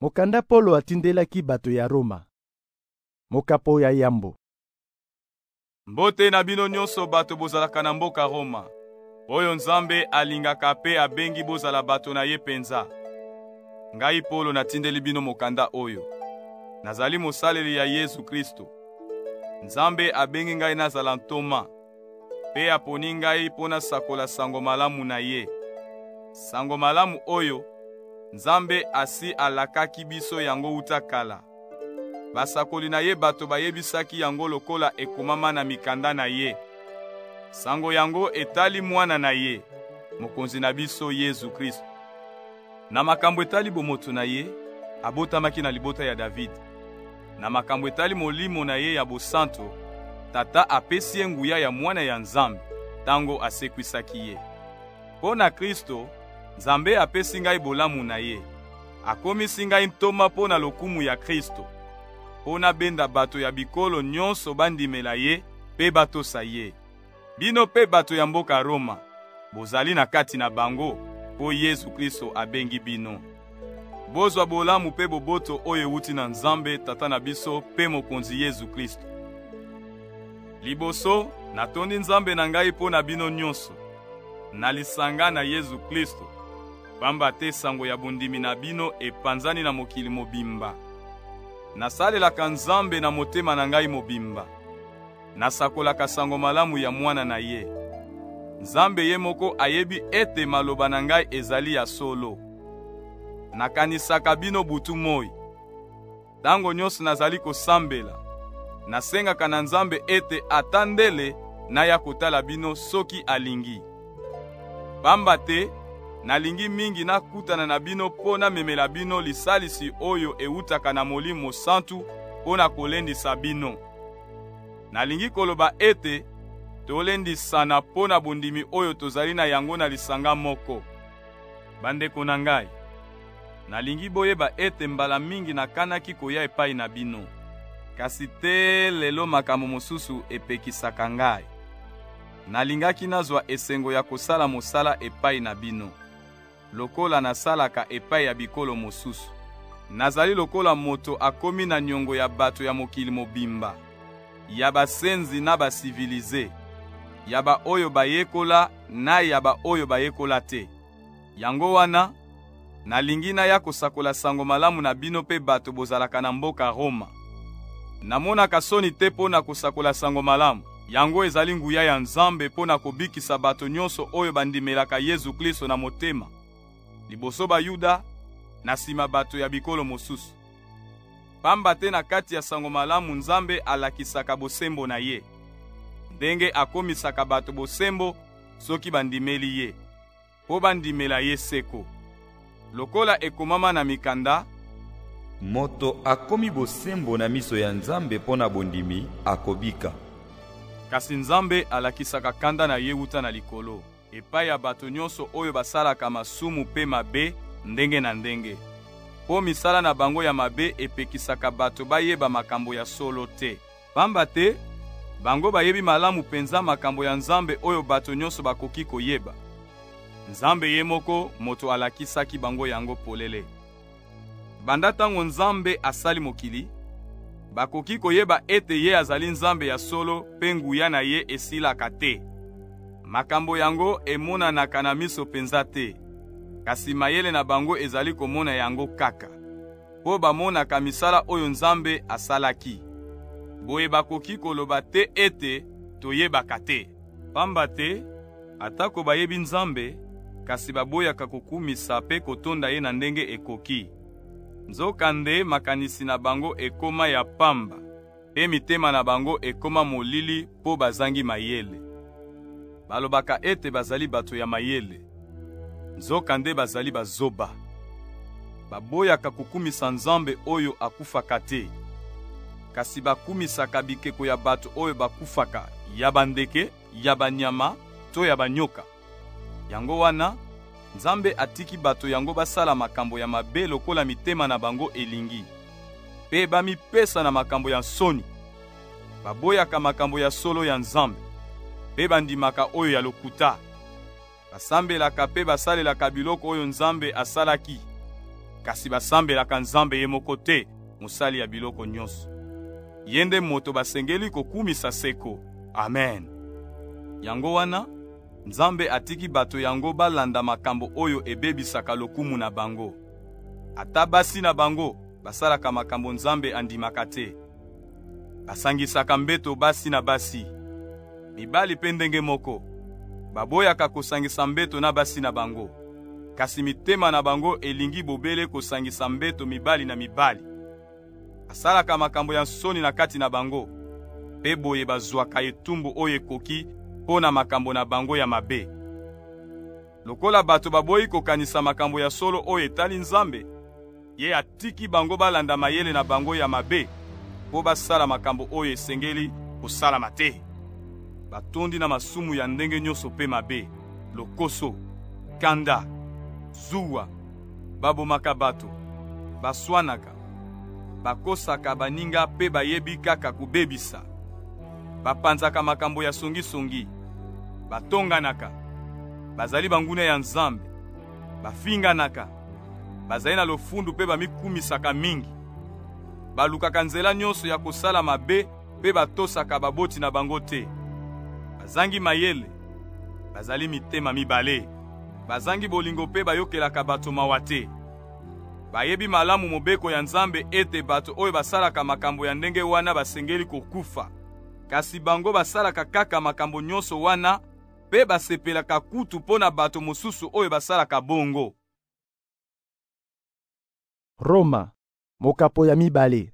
Mokanda Polo atindelaki bato ya Roma. Mokapo ya yambo. Mbote na bino nyonso bato bozalaka na mboka Roma. Oyo Nzambe alingaka pe abengi bozala bato na ye penza. Ngai Polo natindeli bino mokanda oyo. Nazali mosaleli ya Yesu Kristo. Nzambe abengi ngai nazala ntoma. Pe aponi ngai pona sakola sango malamu na ye. Sango malamu oyo Nzambe asi alakaki biso yango uta kala. Basakoli na ye bato bayebisaki yango lokola ekomama na mikanda na ye. Sango yango etali mwana na ye, mokonzi na biso Yesu Kristo. Na makambo etali bomoto na ye, abotamaki na libota ya David. Na makambo etali molimo na ye ya bosanto, tata apesi ye nguya ya mwana ya Nzambe, tango asekwisaki ye. Po na Kristo, Nzambe apesi ngai bolamu na ye. Akomisi ngai ntoma po na lokumu ya Kristo. Po na benda bato ya bikolo nyonso bandimela ye, pe batosa ye. Bino pe bato ya mboka Roma, bozali na kati na bango, po Yesu Kristo abengi bino. Bozwa bolamu pe boboto oyo euti na Nzambe tata na biso pe mokonzi Yesu Kristo. Liboso, natondi Nzambe na ngai po na bino nyonso. Nalisanga na Yesu Kristo. Pamba te sango ya bondimi na bino epanzani na mokili mobimba. Nasalelaka Nzambe na motema na ngai mobimba. Nasakolaka sango malamu ya mwana na ye. Nzambe ye moko ayebi ete maloba na ngai ezali ya solo. Nakanisaka bino butu moi. Tango nyonso nazali kosambela, nasengaka na Nzambe ete atandele na ya kotala bino soki alingi. Pamba te nalingi mingi nakutana na bino po na memela bino lisalisi oyo eutaka na Molimo Santu po na kolendisa bino. Nalingi koloba ete tolendisana po na bondimi oyo tozali na yango na lisanga moko. Bandeko na ngai, nalingi boyeba ete mbala mingi nakanaki koya epai na bino. Kasi te lelo makambo mosusu epekisaka ngai. Nalingaki nazwa esengo ya kosala mosala epai na bino. Lokola nasalaka epai ya bikolo mosusu. Nazali lokola moto akomi na nyongo ya bato ya mokili mobimba. Ya basenzi na basivilize. Ya ba oyo bayekola na ya ba oyo bayekola te. Yango wana, nalingi na ya kosakola sango malamu na bino pe bato bozalaka na mboka Roma. Namonaka soni te po na kosakola sango malamu. Yango ezali nguya ya Nzambe po na kobikisa bato nyonso oyo bandimelaka Yesu Kristo na motema. Liboso ba Yuda, na sima bato ya bikolo mosusu. Pamba te na kati ya sango malamu Nzambe alakisaka bosembo na ye. Ndenge akomisaka bato bosembo soki bandimeli ye. Po bandimela ye seko. Lokola ekomama na mikanda, moto akomi bosembo na miso ya Nzambe pona bondimi akobika. Kasi Nzambe alakisaka kanda na ye uta na likolo. Epai ya bato nyonso oyo basalaka masumu pe mabe ndenge na ndenge. Po misala na bango ya mabe epekisaka bato bayeba makambo ya solo te. Pamba te, bango bayebi malamu penza makambo ya Nzambe oyo bato nyonso bakoki koyeba. Nzambe ye moko moto alakisaki bango yango polele. Banda tango Nzambe asali mokili, bakoki koyeba ete ye azali Nzambe ya solo pe nguya na ye esilaka te. Makambo yango emonanaka na miso penza te. Kasi mayele na bango ezali komona yango kaka. Po bamonaka misala oyo Nzambe asalaki. Boye bakoki koloba te ete toyebaka te. Pamba te, atako bayebi Nzambe, kasi baboyaka kokumisa pe kotonda ye na ndenge ekoki. Nzokande makanisi na bango ekoma ya pamba, pe mitema na bango ekoma molili po bazangi mayele. Balobaka ete bazali bato ya mayele. Nzokande bazali bazoba. Baboyaka kukumisa Nzambe oyo akufaka te. Kasi bakumisaka bikeko ya bato oyo bakufaka, ya bandeke, ya banyama, to ya banyoka. Yango wana, Nzambe atiki bato yango basala makambo ya mabe lokola mitema na bango elingi. Pe bamipesa na makambo ya soni. Baboyaka makambo ya solo ya Nzambe. Pe bandimaka oyo ya lokuta. Basambelaka pe basalelaka biloko oyo Nzambe asalaki. kasi basambelaka Nzambe ye moko te, mosali ya biloko nyonso. Ye nde moto basengeli kokumisa seko. Amen. Yango wana, Nzambe atiki bato yango balanda makambo oyo ebebisaka lokumu na bango. Ata basi na bango basalaka makambo Nzambe andimaka te. Basangisaka mbeto basi na basi. Mibali pe ndenge moko baboyaka kosangisa mbeto na basi na bango, kasi mitema na bango elingi bobele kosangisa mbeto mibali na mibali. Basalaka makambo ya nsoni na kati na bango, pe boye bazwaka etumbu oyo ekoki mpo na makambo na bango ya mabe. Lokola bato baboyi kokanisa makambo ya solo oyo etali Nzambe, ye atiki bango balanda mayele na bango ya mabe mpo basala makambo oyo esengeli kosalama te. Batondi na masumu ya ndenge nyonso pe mabe, lokoso, kanda, zuwa, babomaka bato, baswanaka, bakosaka baninga pe bayebi kaka kubebisa, bapanzaka makambo ya songi-songi, batonganaka, bazali banguna ya Nzambe, bafinganaka, bazali na lofundu pe bamikumisaka mingi, balukaka nzela nyonso ya kosala mabe pe batosaka baboti na bango te. Bazangi mayele, bazali mitema mibale, bazangi bolingo pe bayokelaka bato mawa te. Bayebi malamu mobeko ya Nzambe ete bato oyo basalaka makambo ya ndenge wana basengeli kokufa, kasi bango basalaka kaka makambo nyonso wana pe basepelaka kutu mpo na bato mosusu oyo basalaka bongo. Roma, mokapo ya mibale.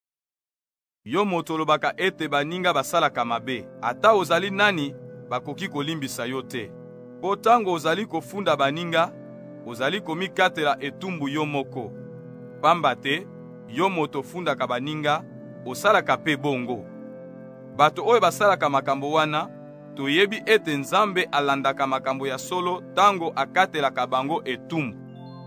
Yo moto olobaka ete baninga basalaka mabe, ata ozali nani bakoki kolimbisa yo te. Po tango ozali kofunda baninga, ozali komikatela etumbu yo moko. Pamba te, yo moto fundaka baninga, osalaka pe bongo. Bato oyo basalaka makambo wana, toyebi ete Nzambe alandaka makambo ya solo tango akatelaka bango etumbu.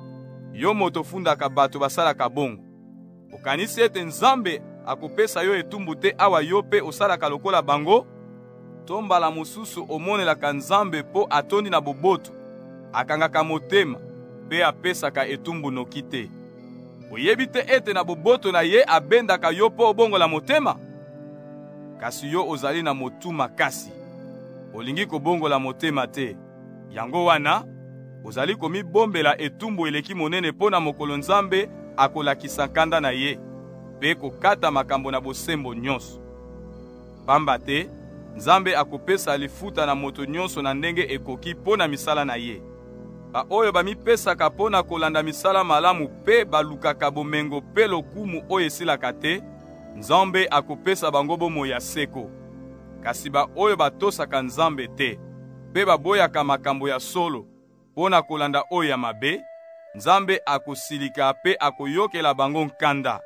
Yo moto fundaka bato basalaka bongo, okanisi ete Nzambe akopesa yo etumbu te awa yo pe osalaka lokola bango? Tombala mosusu omonelaka Nzambe po atondi na boboto, akangaka motema pe apesaka etumbu noki te. Oyebi te ete na boboto na ye abendaka yo po obongola motema? Kasi yo ozali na motu makasi, olingi kobongola motema te. Yango wana, ozali komibombela etumbu eleki monene po na mokolo Nzambe akolakisa kanda na ye, pe kokata makambo na bosembo nyonso. Pamba te, Nzambe akopesa lifuta na moto nyonso na ndenge ekoki po na misala na ye. Ba oyo bamipesaka po na kolanda misala malamu pe balukaka bomengo pe lokumu oyo esilaka te, Nzambe akopesa bango bomoi ya seko. Kasi ba oyo batosaka Nzambe te, pe baboyaka makambo ya solo po na kolanda oyo ya mabe, Nzambe akosilika pe akoyokela bango nkanda.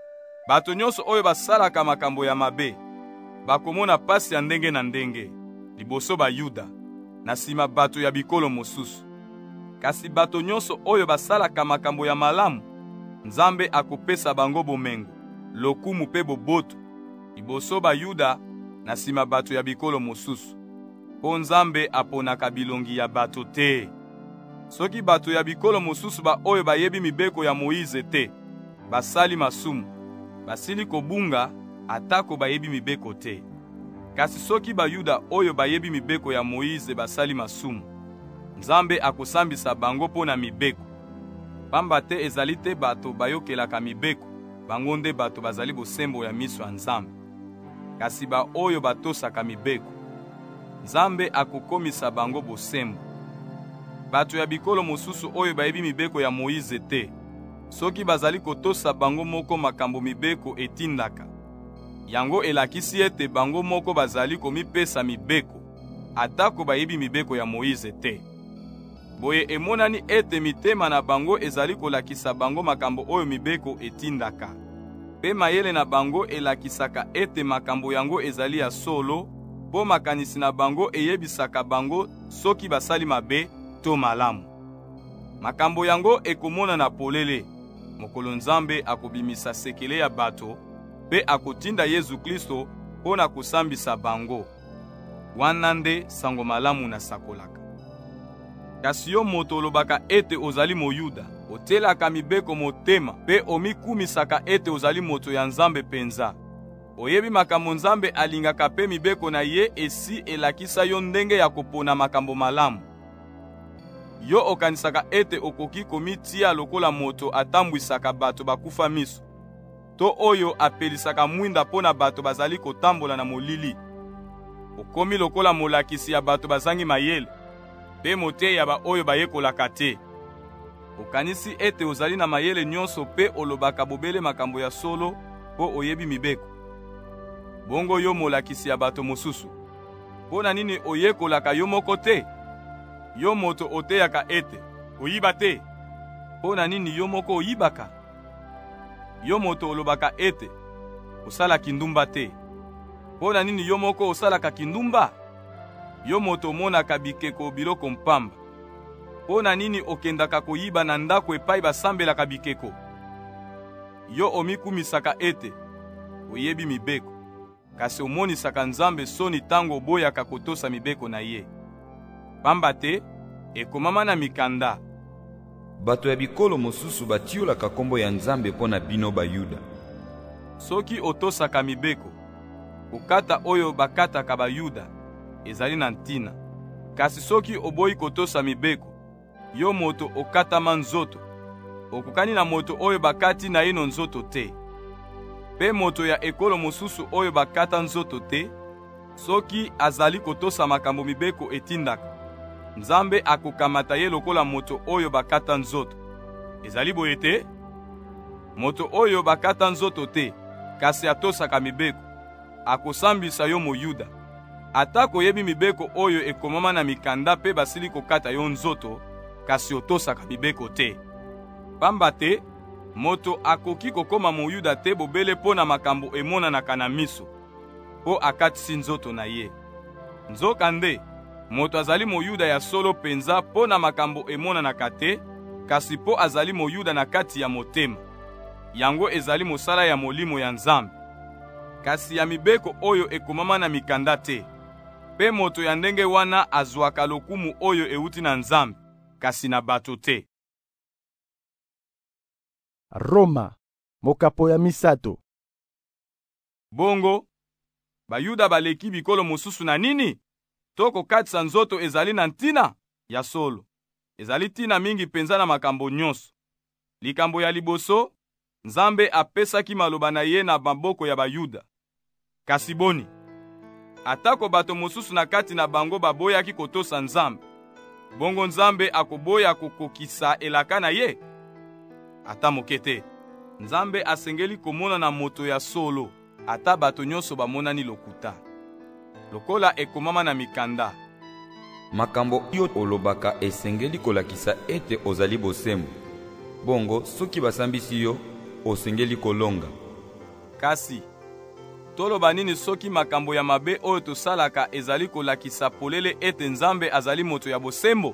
Bato nyonso oyo basalaka makambo ya mabe bakomona pasi ya ndenge na ndenge, liboso Bayuda, na sima bato ya bikolo mosusu. Kasi bato nyonso oyo basalaka makambo ya malamu, Nzambe akopesa bango bomengo, lokumu pe boboto, liboso Bayuda, na sima bato ya bikolo mosusu. Po Nzambe aponaka bilongi ya bato te. Soki bato ya bikolo mosusu ba oyo bayebi mibeko ya Moïse te, basali masumu, basili kobunga atako bayebi mibeko te. Kasi soki Bayuda oyo bayebi mibeko ya Moïse basali masumu, Nzambe akosambisa bango po na mibeko. Pamba te ezali te bato bayokelaka mibeko, bango nde bato bazali bosembo ya miso ya Nzambe. Kasi ba oyo batosaka mibeko, Nzambe akokomisa bango bosembo. Bato ya bikolo mosusu oyo bayebi mibeko ya Moïse te, soki bazali kotosa bango moko makambo mibeko etindaka, yango elakisi ete bango moko bazali komipesa mibeko, atako bayebi mibeko ya Moïse te. Boye emonani ete mitema na bango ezali kolakisa bango makambo oyo mibeko etindaka, pe mayele na bango elakisaka ete makambo yango ezali ya solo, po makanisi na bango eyebisaka bango soki basali mabe to malamu. Makambo yango ekomona na polele, mokolo Nzambe akobimisa sekele ya bato, pe akotinda Yesu Kristo po na kosambisa bango. Wana nde sango malamu na sakolaka. Kasi yo moto olobaka ete ozali Moyuda, otelaka mibeko motema mpe omikumisaka ete ozali moto ya Nzambe penza. Oyebi makambo Nzambe alingaka mpe mibeko na ye esi elakisa yo ndenge ya kopona makambo malamu. Yo okanisaka ete okoki komitia lokola moto atambwisaka bato bakufa miso, to oyo apelisaka mwinda mpona bato bazali kotambola na molili. Okomi lokola molakisi ya bato bazangi mayele, mpe moteya ba oyo bayekolaka te. Okanisi ete ozali na mayele nyonso mpe olobaka bobele makambo ya solo mpo oyebi mibeko. Bongo yo molakisi ya bato mosusu, mpona nini oyekolaka yo moko te? Yo moto oteyaka ete oyiba te, mpona nini yo moko oyibaka? Yo moto olobaka ete osala kindumba te, mpona nini yo moko osalaka kindumba? Yo moto omonaka bikeko biloko mpamba, mpona nini okendaka koyiba na ndako epai basambelaka bikeko? Yo omikumisaka ete oyebi mibeko, kasi omonisaka Nzambe soni tango oboyaka kotosa mibeko na ye. Pamba te, ekomama na mikanda: bato ya bikolo mosusu batiolaka kombo ya Nzambe mpo na bino Bayuda. Soki otosaka mibeko, kokata oyo bakataka Bayuda ezali na ntina. Kasi soki oboyi kotosa mibeko, yo moto okatama nzoto, okokani na moto oyo bakati na ino nzoto te. Pe moto ya ekolo mosusu oyo bakata nzoto te, soki azali kotosa makambo mibeko etindaka, Nzambe akokamata ye lokola moto oyo bakata nzoto. Ezali boye te? Moto oyo bakata nzoto te, kasi atosaka mibeko, akosambisa yo Moyuda. Atako yebi mibeko oyo ekomama na mikanda pe basili kokata yo nzoto, kasi otosaka mibeko te. Pamba te, moto akoki kokoma Moyuda te bobele mpo na makambo emonanaka na miso, po akatisi nzoto na ye. Nzokande, moto azali Moyuda ya solo penza mpo na makambo emonanaka te, kasi po azali Moyuda na kati ya motema. Yango ezali mosala ya molimo ya Nzambe. Kasi ya mibeko oyo ekomama na mikanda te. Pe moto ya ndenge wana azwaka lokumu oyo euti na Nzambe, kasi na bato te. Roma, mokapo ya misato. Bongo, Bayuda baleki bikolo mosusu na nini? Toko katisa nzoto ezali na ntina ya solo. Ezali tina mingi penza na makambo nyonso. Likambo ya liboso, Nzambe apesaki maloba na ye na maboko ya Bayuda. Kasi boni, atako bato mosusu na kati na bango baboyaki kotosa Nzambe, bongo Nzambe akoboya kokokisa elaka na ye? Ata moke te. Nzambe asengeli komona na moto ya solo, ata bato nyonso bamonani lokuta. Lokola ekomama na mikanda: makambo yo olobaka esengeli kolakisa ete ozali bosembo. Bongo soki basambisi yo, osengeli kolonga. Kasi toloba nini soki makambo ya mabe oyo tosalaka ezali kolakisa polele ete Nzambe azali moto ya bosembo?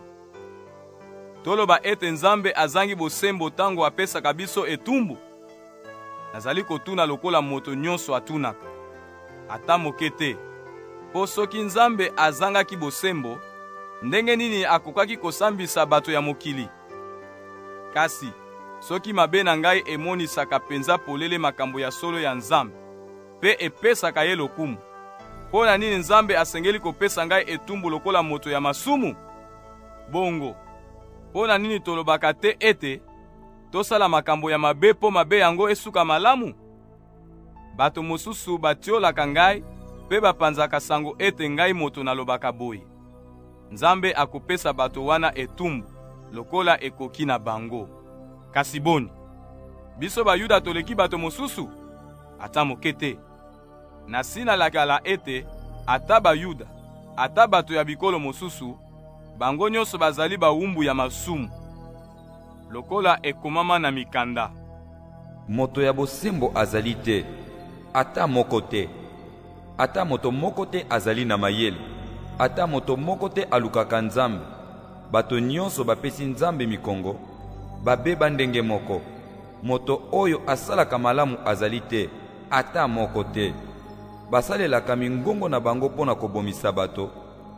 Toloba ete Nzambe azangi bosembo tango apesaka biso etumbu? Nazali kotuna lokola moto nyonso atunaka. Ata moke te. Po soki Nzambe azangaki bosembo, ndenge nini akokaki kosambisa bato ya mokili? Kasi soki mabe na ngai emonisaka penza polele makambo ya solo ya Nzambe, pe epesaka ye lokumu, mpona nini Nzambe asengeli kopesa ngai etumbu lokola moto ya masumu? Bongo, mpona nini tolobaka te ete tosala makambo ya mabe po mabe yango esuka malamu? Bato mosusu batiolaka ngai pe bapanzaka sango ete ngai moto nalobaka boye. Nzambe akopesa bato wana etumbu lokola ekoki na bango. Kasi boni, biso Bayuda toleki bato mosusu? Ata moke te. Nasina lakala ete ata Bayuda, ata bato ya bikolo mosusu, bango nyonso bazali bawumbu ya masumu. Lokola ekomama na mikanda: moto ya bosembo azali te, ata moko te. Ata moto moko te azali na mayele, ata moto moko te alukaka Nzambe. Bato nyonso bapesi Nzambe mikongo, babeba ndenge moko. Moto oyo asalaka malamu azali te, ata moko te. Basalelaka mingongo na bango pona kobomisa bato,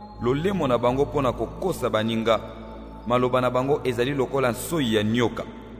lolemo na bango pona kokosa baninga. Maloba na bango ezali lokola nsoi ya nyoka.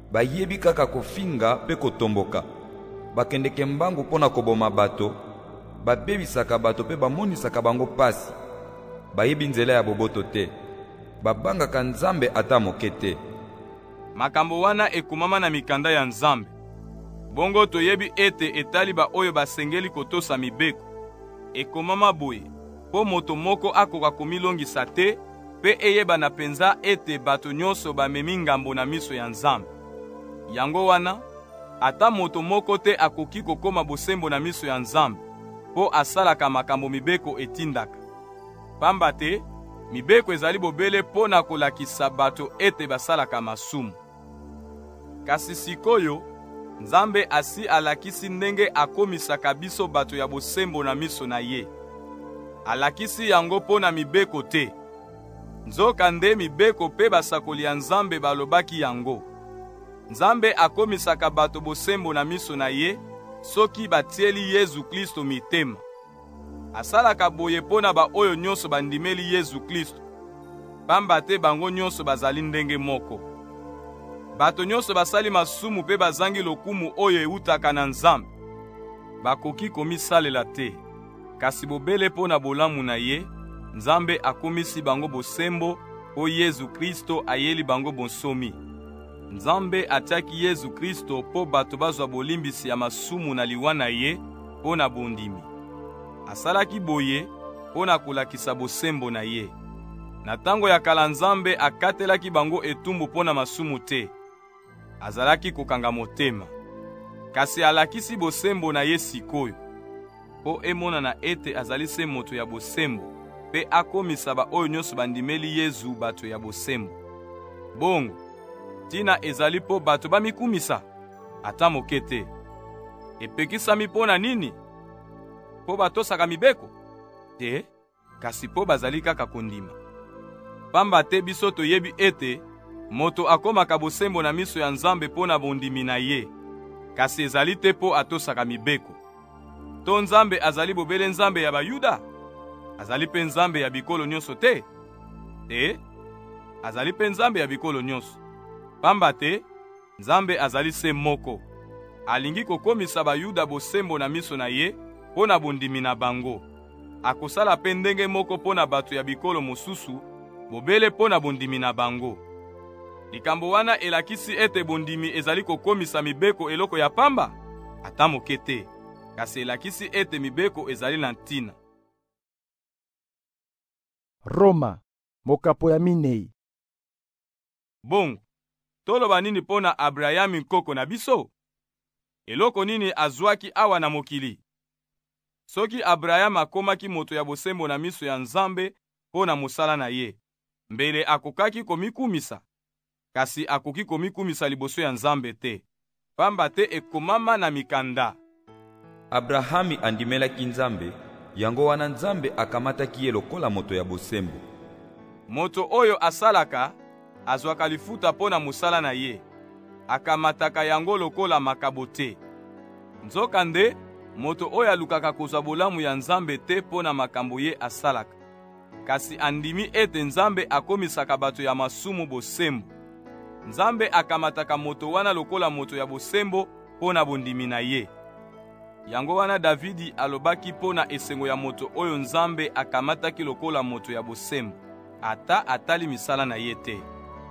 bayebi kaka kofinga mpe kotomboka. Bakendeke mbangu mpo na koboma bato, babebisaka bato mpe bamonisaka bango pasi. Bayebi nzela ya boboto te, babangaka Nzambe ata moke te. Makambo wana ekomama na mikanda ya Nzambe. Bongo toyebi ete etali ba oyo basengeli kotosa mibeko. Ekomama boye, po moto moko akoka komilongisa te, pe eyeba na penza ete bato nyonso bamemi ngambo na miso ya Nzambe. Yango wana, ata moto moko te akoki kokoma bosembo na miso ya Nzambe, po asalaka makambo mibeko etindaka. Pamba te, mibeko ezali bobele po na kolakisa bato ete basalaka masumu. Kasi sikoyo, Nzambe asi alakisi ndenge akomisaka biso bato ya bosembo na miso na ye. Alakisi yango po na mibeko te. Nzoka nde mibeko pe basakoli ya Nzambe balobaki yango. Nzambe akomisaka bato bosembo na miso na ye, soki batieli Yesu Kristo mitema. Asalaka boye po na ba oyo nyonso bandimeli Yesu Kristo. Pamba te bango nyonso bazali ndenge moko. Bato nyonso basali masumu pe bazangi lokumu oyo eutaka na Nzambe. Bakoki komisalela te. Kasi bobele po na bolamu na ye, Nzambe akomisi bango bosembo po Yesu Kristo ayeli bango bonsomi. Nzambe atiaki Yesu Kristo po bato bazwa bolimbisi ya masumu na liwa na ye po na bondimi. Asalaki boye po na kolakisa bosembo na ye. Na tango ya kala Nzambe akatelaki bango etumbu po na masumu te. Azalaki kokanga motema. Kasi alakisi bosembo na ye sikoyo, po emona na ete azali se moto ya bosembo, pe akomisa ba oyo nyonso bandimeli Yesu bato ya bosembo. Bongo, tina ezali po bato bamikumisa, ata moke te. Epekisami po na nini? Po batosaka mibeko? Te, kasi po bazali kaka kondima. Pamba te biso toyebi ete, moto akomaka bosembo na miso ya Nzambe po na bondimi na ye, kasi ezali te po atosaka mibeko. To Nzambe azali bobele Nzambe ya Bayuda? Azali pe Nzambe ya bikolo nyonso te? Te, azali pe Nzambe ya bikolo nyonso. Pamba te, Nzambe azali se moko. Alingi kokomisa Bayuda bosembo na miso na ye po na bondimi na bango. Akosala pe ndenge moko po na bato ya bikolo mosusu, bobele po na bondimi na bango. Likambo wana elakisi ete bondimi ezali kokomisa mibeko eloko ya pamba? Ata moke te, kasi elakisi ete mibeko ezali na ntina. Roma, mokapo ya minei. Bongo, toloba nini po na Abrahami nkoko na biso? Eloko nini azwaki awa na mokili? Soki Abrahami akomaki moto ya bosembo na miso ya Nzambe po na mosala na ye, mbele akokaki komikumisa, kasi akoki komikumisa liboso ya Nzambe te. Pamba te ekomama na mikanda. Abrahami andimelaki Nzambe, yango wana Nzambe akamataki ye lokola moto ya bosembo. Moto oyo asalaka, azwaka lifuta po na mosala na ye, akamataka yango lokola makabo te. Nzoka nde, moto oyo alukaka kozwa bolamu ya Nzambe te po na makambo ye asalaka. Kasi andimi ete Nzambe akomisaka bato ya masumu bosembo. Nzambe akamataka moto wana lokola moto ya bosembo po na bondimi na ye. Yango wana Davidi alobaki po na esengo ya moto oyo Nzambe akamataki lokola moto ya bosembo, ata atali misala na ye te.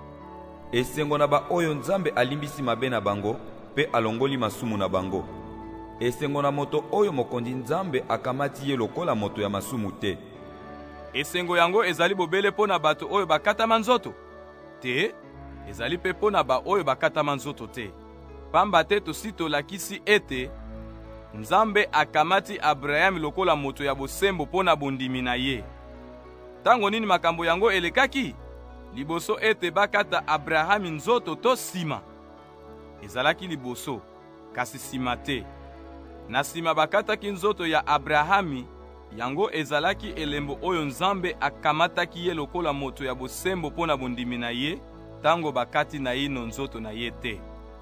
Esengo na ba oyo Nzambe alimbisi mabe na bango, pe alongoli masumu na bango. Esengo na moto oyo mokondi Nzambe akamati ye lokola moto ya masumu te. Esengo yango ezali bobele po na bato oyo bakatama nzoto? Te, ezali pe po na ba oyo bakatama nzoto te. Pamba te tosi tolakisi ete Nzambe akamati Abrahami lokola moto ya bosembo po na bondimi na ye. Tango nini makambo yango elekaki? Liboso ete bakata Abrahami nzoto to sima? Ezalaki liboso, kasi sima te. Na sima bakataki nzoto ya Abrahami, yango ezalaki elembo oyo Nzambe akamataki ye lokola moto ya bosembo po na bondimi na ye, tango bakati na ino nzoto na ye te.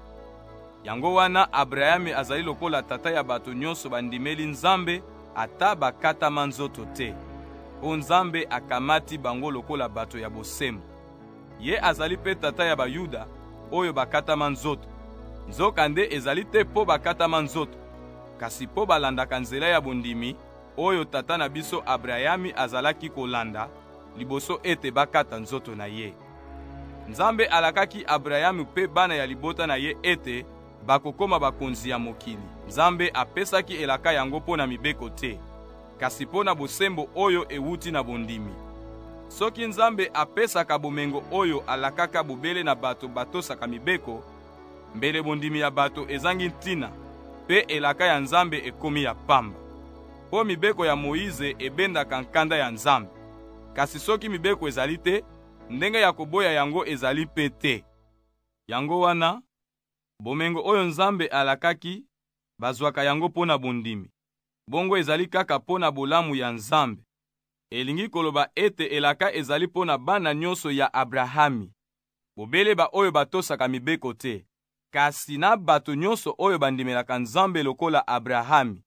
Yango wana Abrahami azali lokola tata ya bato nyonso bandimeli Nzambe, ata bakatama nzoto te. Po Nzambe akamati bango lokola bato ya bosembo. Ye azali pe tata ya Bayuda, oyo bakatama nzoto. Nzokande ezali te po bakatama nzoto, kasi po balandaka nzela ya bondimi oyo tata na biso Abrahami azalaki kolanda liboso ete bakata nzoto na ye. Nzambe alakaki Abrahami pe bana ya libota na ye ete bakokoma bakonzi ya mokili. Nzambe apesaki elaka yango po na mibeko te, kasi po na bosembo oyo ewuti na bondimi. Soki Nzambe apesaka bomengo oyo alakaka bobele na bato batosaka mibeko, mbele bondimi ya bato ezangi ntina, pe elaka ya Nzambe ekomi ya pamba. Po mibeko ya Moize ebendaka nkanda ya Nzambe, kasi soki mibeko ezali te, ndenge ya koboya yango ezali pe te. Yango wana, bomengo oyo Nzambe alakaki, bazwaka yango po na bondimi. Bongo ezali kaka po na bolamu ya Nzambe. Elingi koloba ete elaka ezali po na bana nyonso ya Abrahami. Bobele ba oyo batosaka mibeko te, kasi na bato nyonso oyo bandimelaka Nzambe lokola Abrahami.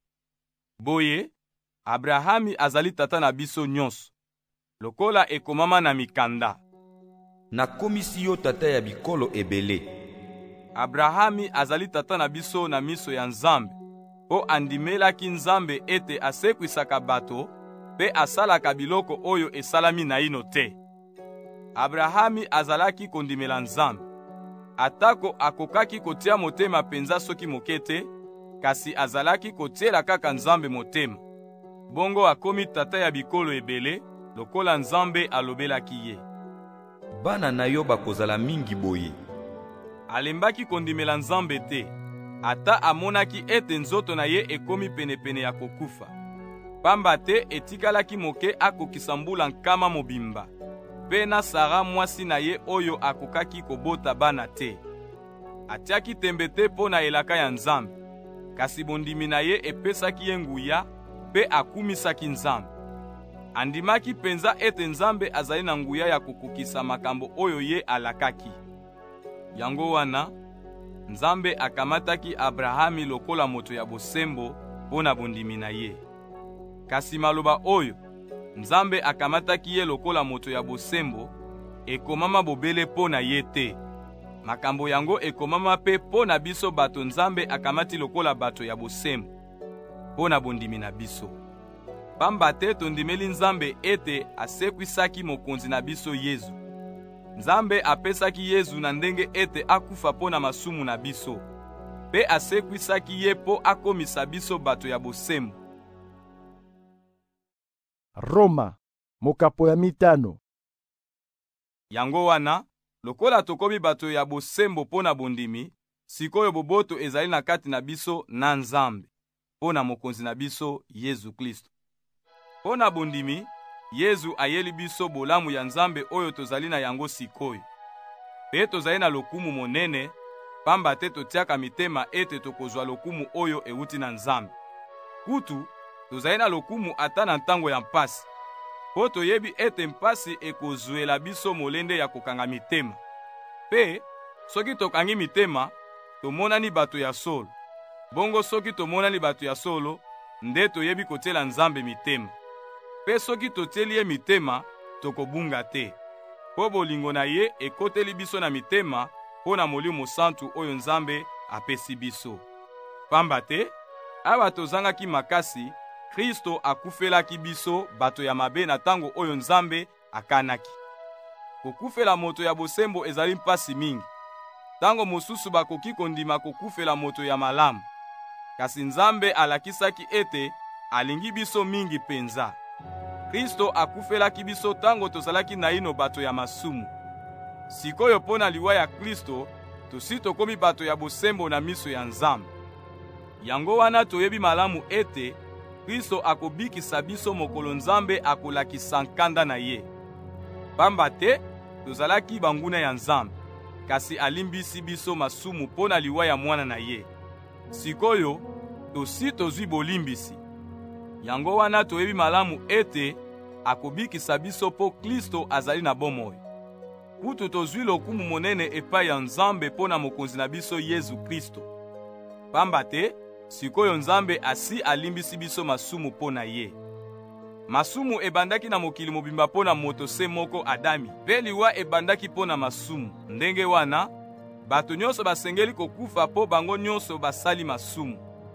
Boye, Abrahami azali tata na biso nyonso, lokola ekomama na mikanda. Nakomisi yo tata ya bikolo ebele. Abrahami azali tata na biso na miso ya Nzambe, po andimelaki Nzambe ete asekwisaka bato, pe asalaka biloko oyo esalami na ino te. Abrahami azalaki kondimela Nzambe, atako akokaki kotia motema penza soki moke te, kasi azalaki kotiela kaka Nzambe motema. Bongo akomi tata ya bikolo ebele, lokola Nzambe alobelaki ye. Bana na yo bakozala mingi boye. Alembaki kondimela Nzambe te, ata amonaki ete nzoto na ye ekomi penepene ya kokufa. Pamba te etikalaki moke akokisa mbula nkama mobimba, pe na Sara mwasi na ye oyo akokaki kobota bana te. Atiaki tembe te mpo na elaka ya Nzambe, kasi bondimi na ye epesaki ye nguya, pe akumisaki Nzambe. Andimaki penza ete Nzambe azali na nguya ya kokokisa makambo oyo ye alakaki. Yango wana, Nzambe akamataki Abrahami lokola moto ya bosembo mpo na bondimi na ye. Kasi maloba oyo, Nzambe akamataki ye lokola moto ya bosembo, ekomama bobele mpo na ye te. Makambo yango ekomama pe mpo na biso bato Nzambe akamati lokola bato ya bosembo, mpo na bondimi na biso. Pamba te tondimeli Nzambe ete asekwisaki mokonzi na biso Yesu. Nzambe apesaki Yesu na ndenge ete akufa mpo na masumu na biso, pe asekwisaki ye po akomisa biso bato ya bosembo. Roma, mokapo ya mitano. Yango wana, lokola tokomi bato ya bosembo mpo na bondimi, sikoyo boboto ezali na kati na biso na Nzambe, mpo na mokonzi na biso Yesu Kristo. Mpo na bondimi, Yesu ayeli biso bolamu ya Nzambe oyo tozali na yango sikoyo. Pe tozali na lokumu monene, pamba te totiaka mitema ete tokozwa lokumu oyo ewuti na Nzambe. Kutu, tozali na lokumu ata na ntango ya mpasi, po toyebi ete mpasi ekozwela biso molende ya kokanga mitema. Pe, soki tokangi mitema, tomonani bato ya solo. Bongo soki tomonani bato ya solo, nde toyebi kotiela Nzambe mitema. Pe soki totieli ye mitema, tokobunga te. Po bolingo na ye ekoteli biso na mitema, po na Molimo Santu oyo Nzambe apesi biso. Pamba te, awa tozangaki makasi, Kristo akufelaki biso bato ya mabe na tango oyo Nzambe akanaki. Kokufela moto ya bosembo ezali mpasi mingi. Tango mosusu bakoki kondima kokufela moto ya malamu. Kasi Nzambe alakisaki ete alingi biso mingi penza. Kristo akufelaki biso tango tozalaki naino bato ya masumu. Sikoyo pona liwa ya Kristo, tosi tokomi bato ya bosembo na miso ya Nzambe. Yango wana toyebi malamu ete Kristo akobikisa biso mokolo Nzambe akolakisa nkanda na ye. Pamba te, tozalaki banguna ya Nzambe, kasi alimbisi biso masumu pona liwa ya mwana na ye. Sikoyo, tosi tozwi bolimbisi. Yango wana toyebi malamu ete akobikisa biso po Kristo azali na bomoi. Kutu tozwi lokumu monene epai ya Nzambe pona mokonzi na biso Yesu Kristo. Pamba te, sikoyo Nzambe asi alimbisi biso masumu pona ye. Masumu ebandaki na mokili mobimba pona moto se moko Adami, pe liwa ebandaki pona masumu. Ndenge wana, bato nyonso basengeli kokufa mpo bango nyonso basali masumu.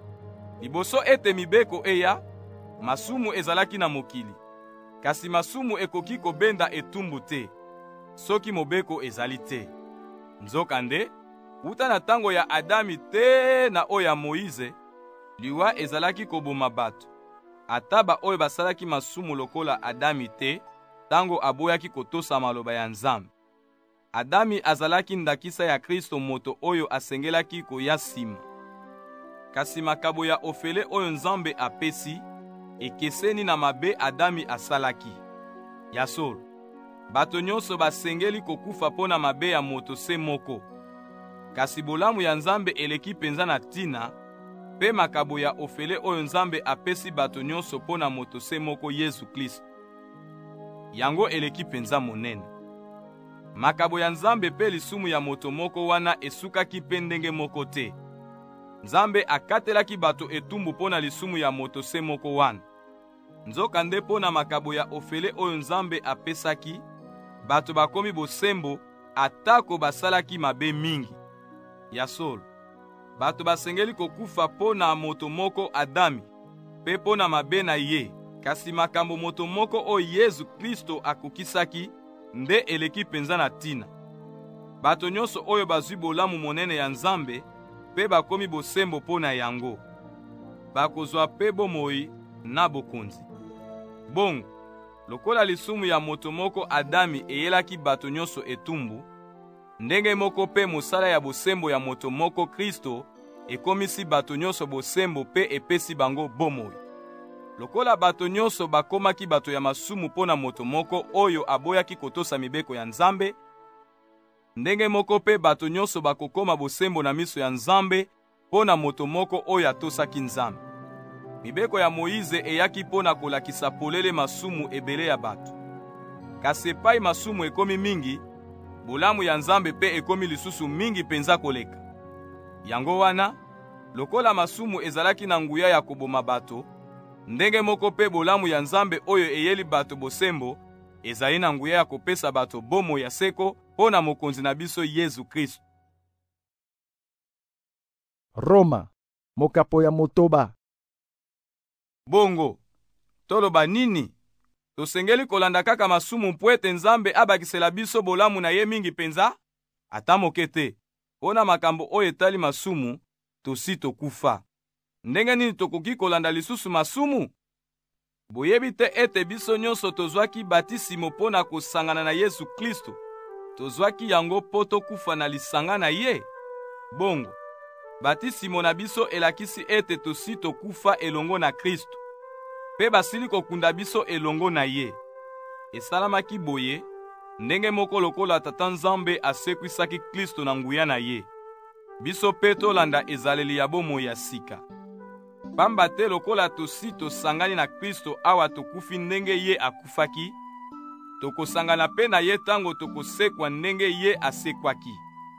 Liboso ete mibeko eya, masumu ezalaki na mokili. Kasi masumu ekoki kobenda etumbu te, soki mobeko ezali te. Nzokande, wuta na tango ya Adami te na oyo ya Moïse, liwa ezalaki koboma bato. Ata ba oyo basalaki masumu lokola Adami te, tango aboyaki kotosa maloba ya Nzambe. Adami azalaki ndakisa ya Kristo moto oyo asengelaki koya nsima. Kasi makabo ya ofele oyo Nzambe apesi, ekeseni na mabe Adami asalaki. Ya solo, bato nyonso basengeli kokufa mpo na mabe ya moto se moko. Kasi bolamu ya Nzambe eleki penza na tina, pe makabo ya ofele oyo Nzambe apesi bato nyonso mpo na moto se moko Yesu Kristo. Yango eleki penza monene. Makabo ya Nzambe pe lisumu ya moto moko wana esukaki pe ndenge moko te. Nzambe akatelaki bato etumbu mpo na lisumu ya moto se moko wana. Nzokande mpo na makabo ya ofele oyo Nzambe apesaki, bato bakomi bosembo atako basalaki mabe mingi. Ya solo, bato basengeli kokufa mpo na moto moko Adami, pe mpo na mabe na ye. Kasi makambo moto moko oyo Yesu Kristo akokisaki, nde eleki penza na tina. Bato nyonso oyo bazwi bolamu monene ya Nzambe, pe bakomi bosembo mpo na yango, bakozwa pe bomoi na bokonzi. Bongo, lokola lisumu ya moto moko Adami eyelaki bato nyonso etumbu, ndenge moko pe mosala ya bosembo ya moto moko Kristo ekomisi bato nyonso bosembo pe epesi bango bomoi. Lokola bato nyonso bakomaki bato ya masumu mpo na moto moko oyo aboyaki kotosa mibeko ya Nzambe, ndenge moko pe bato nyonso bakokoma bosembo na miso ya Nzambe mpo na moto moko oyo atosaki Nzambe. Mibeko ya Moïse eyaki mpo na kolakisa polele masumu ebele ya bato. Kasi epai masumu ekomi mingi, bolamu ya Nzambe pe ekomi lisusu mingi penza koleka. Yango wana, lokola masumu ezalaki na nguya ya koboma bato, ndenge moko pe bolamu ya Nzambe oyo eyeli bato bosembo ezali na nguya ya kopesa bato bomo ya seko mpo na mokonzi na biso Yesu Kristo. Roma, mokapo ya motoba. Bongo, toloba nini? Tosengeli kolanda kaka masumu mpo ete Nzambe abakisela biso bolamu na ye mingi penza? Ata moke te, mpo na makambo oyo etali masumu, tosi tokufa. Ndenge nini tokoki kolanda lisusu masumu? Boyebi te ete biso nyonso tozwaki batisimo mpo na kosangana na Yesu Kristo. Tozwaki yango mpo tokufa na lisanga na ye. Bongo, batisimo na biso elakisi ete tosi tokufa elongo na Kristo, pe basili kokunda biso elongo na ye. Esalamaki boye, ndenge moko lokola Tata Nzambe asekwisaki Kristo na nguya na ye, biso pe tolanda ezaleli ya bomoi ya sika. Pamba te lokola tosi tosangani na Kristo awa tokufi ndenge ye akufaki, tokosangana pe na ye tango tokosekwa ndenge ye asekwaki.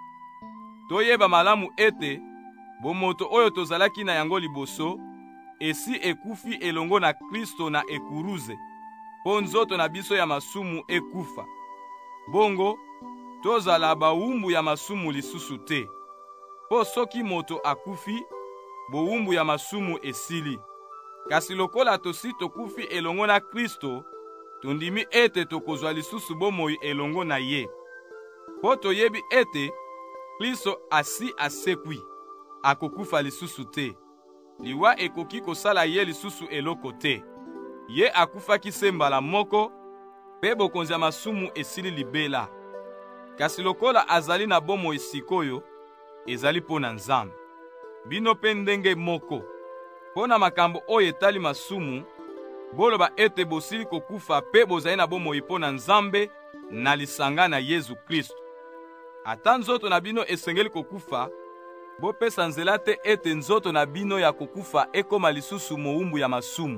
Toyeba malamu ete bomoto oyo tozalaki na yango liboso esi ekufi elongo na Kristo na ekuruze, po nzoto na biso ya masumu ekufa. Bongo, tozala bawumbu ya masumu lisusu te. Po soki moto akufi, bowumbu ya masumu esili. Kasi lokola tosi tokufi elongo na Kristo, tondimi ete tokozwa lisusu bomoi elongo na ye. Po toyebi ete Kristo asi asekwi, akokufa lisusu te. Liwa ekoki kosala ye lisusu eloko te. Ye akufaki se mbala moko, pe bokonzi ya masumu esili libela. Kasi lokola azali na bomoi sikoyo, ezali mpo na Nzambe. Bino pe ndenge moko, mpo na makambo oyo etali masumu, boloba ete bosili kokufa pe bozali na bomoi mpo na Nzambe na lisanga na Yesu Kristo. Ata nzoto na bino esengeli kokufa, bopesa nzela te ete nzoto na bino ya kokufa ekoma lisusu mowumbu ya masumu.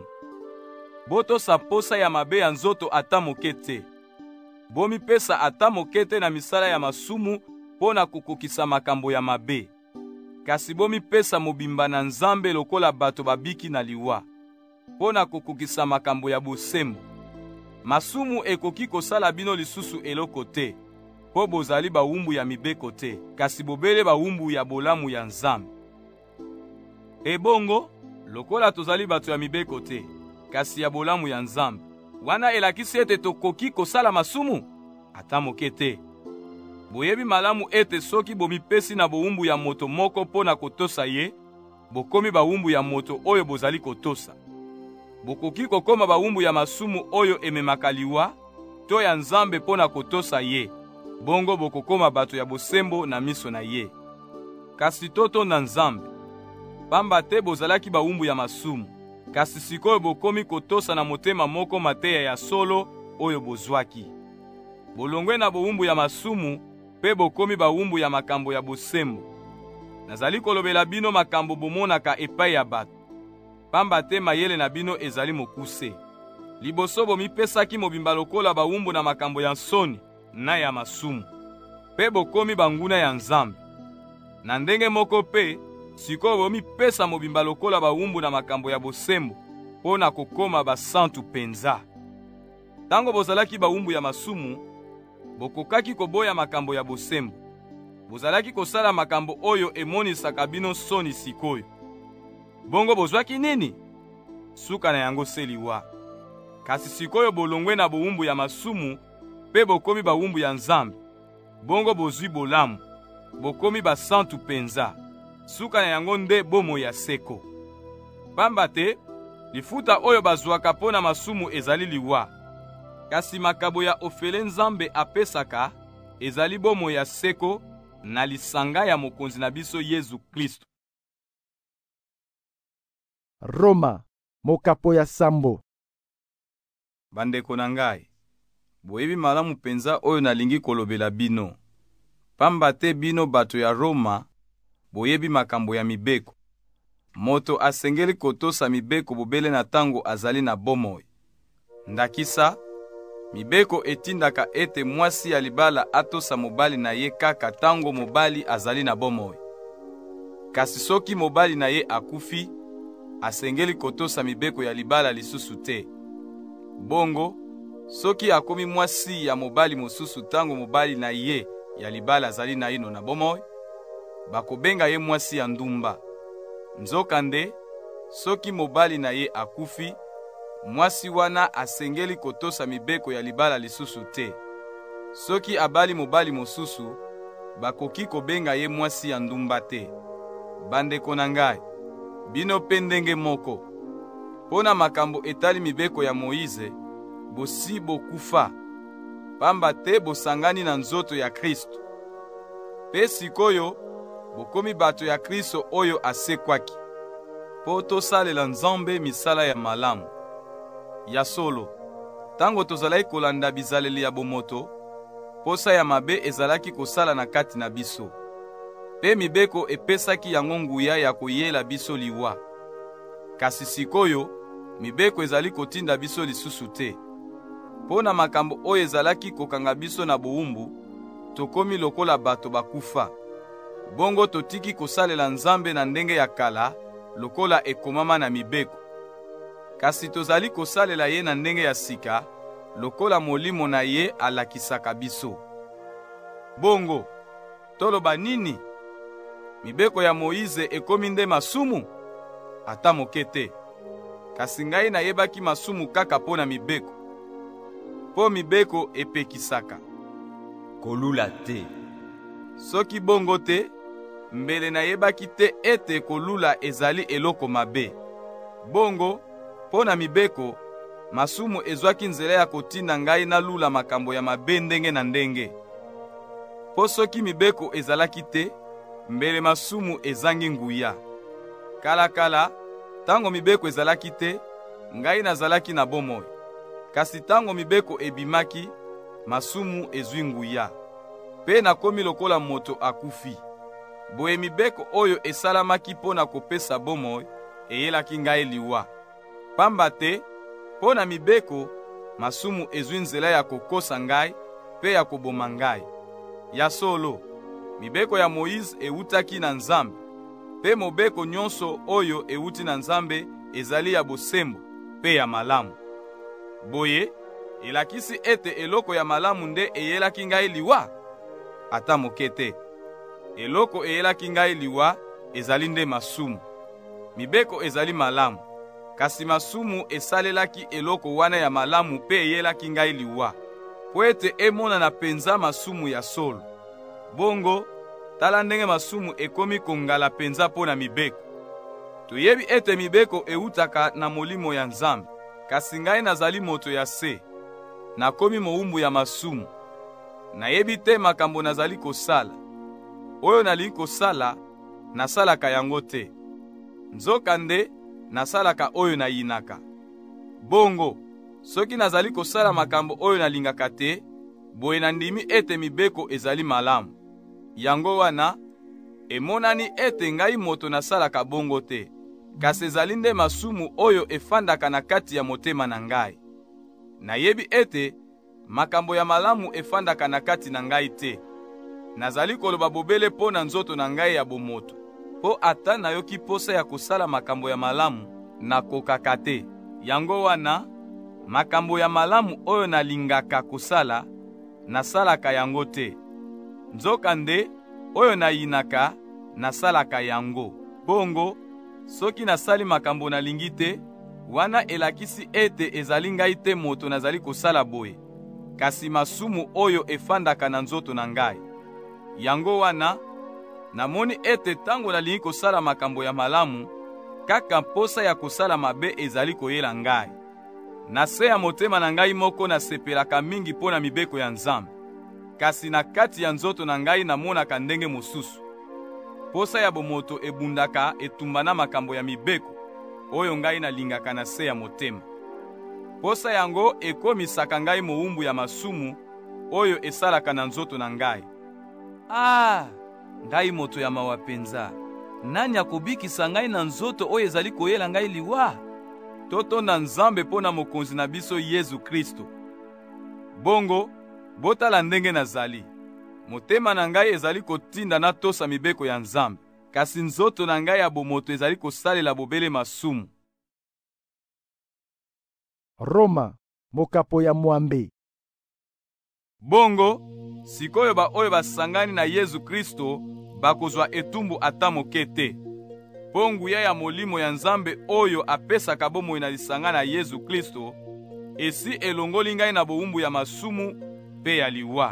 Botosa posa ya mabe ya nzoto ata moke te. Bomipesa ata moke te na misala ya masumu mpo na kokokisa makambo ya mabe. Kasi bomipesa mobimba na Nzambe lokola bato babiki na liwa, mpo na kokokisa makambo ya bosembo. Masumu ekoki kosala bino lisusu eloko te. po bozali bawumbu ya mibeko te, kasi bobele bawumbu ya bolamu ya Nzambe. Ebongo, lokola tozali bato ya mibeko te, kasi ya bolamu ya Nzambe, wana elakisi ete tokoki kosala masumu? Ata moke te. Boyebi malamu ete soki bomipesi na bowumbu ya moto moko mpo na kotosa ye, bokomi bawumbu ya moto oyo bozali kotosa. Bokoki kokoma bawumbu ya masumu oyo ememaka liwa to ya Nzambe mpo na kotosa ye, bongo bokokoma bato ya bosembo na miso na ye. Kasi totonda Nzambe, pamba te bozalaki bawumbu ya masumu, kasi sikoyo bokomi kotosa na motema moko mateya ya solo oyo bozwaki. Bolongwe na bowumbu ya masumu, pe bokomi bawumbu ya makambo ya bosembo. Nazali kolobela bino makambo bomonaka epai ya bato, pamba te mayele na bino ezali mokuse. Liboso bomipesaki mobimba lokola bawumbu na makambo ya nsoni na ya masumu, pe bokomi banguna ya Nzambe. Na ndenge moko pe, sikoyo bomipesa mobimba lokola bawumbu na makambo ya bosembo, mpo na kokoma basantu penza. Tango bozalaki bawumbu ya masumu, bokokaki koboya makambo ya bosembo. Bozalaki kosala makambo oyo emonisaka bino soni sikoyo. Bongo bozwaki nini? Suka na yango seliwa. Kasi sikoyo bolongwe na bowumbu ya masumu, pe bokomi bawumbu ya Nzambe. Bongo bozwi bolamu, bokomi basantu penza. Suka na yango nde bomo ya seko. Pamba te, lifuta oyo bazwaka mpo na masumu ezali liwa. Kasi makabo ya ofele Nzambe apesaka ezali bomo ya seko na lisanga ya mokonzi na biso Yesu Kristo. Roma, mokapo ya sambo. Bandeko na ngai, boyebi malamu penza oyo nalingi kolobela bino. Pamba te bino bato ya Roma, boyebi makambo ya mibeko. Moto asengeli kotosa mibeko bobele na tango azali na bomoi. Ndakisa, mibeko etindaka ete mwasi ya libala atosa mobali na ye kaka tango mobali azali na bomoi. Kasi soki mobali na ye akufi, asengeli kotosa mibeko ya libala lisusu te. Bongo, soki akomi mwasi ya mobali mosusu tango mobali na ye ya libala azali na ino na bomoi, bakobenga ye mwasi ya ndumba. Nzokande, soki mobali na ye akufi, mwasi wana asengeli kotosa mibeko ya libala lisusu te. Soki abali mobali mosusu, bakoki kobenga ye mwasi ya ndumba te. Bandeko na ngai, bino pe ndenge moko. Pona makambo etali mibeko ya Moize, bosi bokufa, pamba te bosangani na nzoto ya Kristo. Pe sikoyo, bokomi bato ya Kristo oyo asekwaki, po tosalela Nzambe misala ya malamu. Ya solo, tango tozalaki kolanda bizaleli ya bomoto, posa ya mabe ezalaki kosala na kati na biso. Pe mibeko epesaki yango nguya ya koyela biso liwa. Kasi sikoyo, mibeko ezali kotinda biso lisusu te. Pona makambo oyo ezalaki kokanga biso na bowumbu, tokomi lokola bato bakufa. Bongo totiki kosalela Nzambe na ndenge ya kala, lokola ekomama na mibeko. Kasi tozali kosalela ye na ndenge ya sika, lokola molimo na ye alakisaka biso. Bongo, toloba nini? Mibeko ya Moize ekomi nde masumu? Ata moke te. Kasi ngai nayebaki masumu kaka pona mibeko. Po mibeko epekisaka. Kolula te. Soki bongo te, mbele nayebaki te ete kolula ezali eloko mabe. Bongo, pona mibeko, masumu ezwaki nzela ya kotinda ngai nalula makambo ya mabe ndenge na ndenge. Po soki mibeko ezalaki te, mbele masumu ezangi nguya. Kala, tango mibeko ezalaki te, ngai nazalaki na bomoi. Kasi tango mibeko ebimaki, masumu ezwi nguya. Pe nakomi lokola moto akufi. Boye mibeko oyo esalamaki pona kopesa bomoi, eyelaki ngai liwa. Pamba te, pona mibeko, masumu ezwi nzela ya kokosa ngai, pe ya koboma ngai. Ya solo, mibeko ya Moize eutaki na Nzambe, pe mobeko nyonso oyo euti na Nzambe ezali ya bosembo, pe ya malamu. Boye, elakisi ete eloko ya malamu nde eyelaki ngai liwa? ata moke te. Eloko eyelaki ngai liwa ezali nde masumu. Mibeko ezali malamu, kasi masumu esalelaki eloko wana ya malamu mpe eyelaki ngai liwa, po ete emonana penza masumu ya solo. Bongo, tala ndenge masumu ekomi kongala penza mpo na mibeko. Toyebi ete mibeko eutaka na molimo ya Nzambe, kasi ngai nazali moto ya se, nakomi mowumbu ya masumu. Nayebi te makambo nazali kosala. Oyo nalingi kosala, nasalaka yango te. Nzokande, nasalaka oyo nayinaka. Bongo, soki nazali kosala makambo oyo nalingaka te, boye nandimi ete mibeko ezali malamu. Yango wana, emonani ete ngai moto nasalaka bongo te, kasi ezali nde masumu oyo efandaka na kati ya motema na ngai. Nayebi ete makambo ya malamu efandaka na kati na ngai te. Nazali koloba bobele mpo na nzoto na ngai ya bomoto, po ata nayoki posa ya kosala makambo ya malamu, nakokaka te. Yango wana, makambo ya malamu oyo nalingaka kosala, nasalaka yango te. Nzokande, oyo nayinaka, nasalaka yango. Bongo, soki nasali makambo nalingi te, wana elakisi ete ezali ngai te moto nazali kosala boye, kasi masumu oyo efandaka na nzoto na ngai. Yango wana, namoni ete tango nalingi kosala makambo ya malamu, kaka mposa ya kosala mabe ezali koyela ngai. Na se ya motema na ngai moko nasepelaka mingi mpo na mibeko ya Nzambe, kasi na kati ya nzoto na ngai namonaka ndenge mosusu. Posa ya bomoto ebundaka etumbana makambo ya mibeko, oyo ngai nalingaka na se ya motema. Posa yango ekomisaka ngai mowumbu ya masumu, oyo esalaka na nzoto na ngai. Ngai moto ya mawa penza, nani akobikisa ngai na nzoto oyo ezali koyela ngai liwa? Totonda Nzambe mpo na mokonzi na biso Yesu Kristo. Bongo, botala ndenge nazali. Motema na ngai ezali kotinda na tosa mibeko ya Nzambe, kasi nzoto na ngai ya bomoto ezali kosalela bobele masumu. Roma, mokapo ya mwambe. Bongo, sikoyo oyo basangani na Yesu Kristo bakozwa etumbu ata moke te. Po nguya ya molimo ya Nzambe oyo apesaka bomoi na lisanga na Yesu Kristo esi elongoli ngai na bowumbu ya masumu pe ya liwa.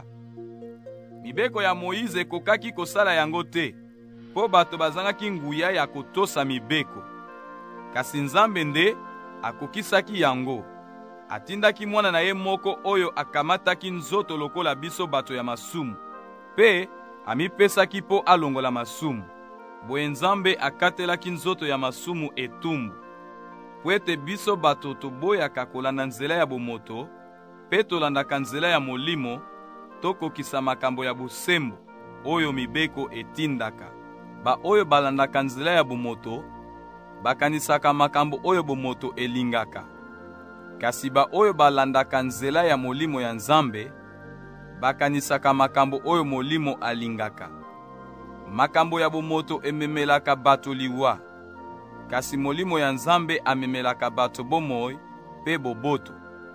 Mibeko ya Moïse ekokaki kosala yango te, po bato bazangaki nguya ya kotosa mibeko. Kasi Nzambe nde akokisaki yango. Atindaki mwana na ye moko oyo akamataki nzoto lokola biso bato ya masumu, pe amipesaki po alongola masumu. Boye Nzambe akatelaki nzoto ya masumu etumbu, po ete biso bato toboyaka kolanda nzela ya bomoto, pe tolandaka nzela ya molimo, tokokisa makambo ya bosembo oyo mibeko etindaka. Ba oyo balandaka nzela ya bomoto, bakanisaka makambo oyo bomoto elingaka. Kasi ba oyo balandaka nzela ya molimo ya Nzambe, bakanisaka makambo oyo molimo alingaka. Makambo ya bomoto ememelaka bato liwa, kasi molimo ya Nzambe amemelaka bato bomoi pe boboto.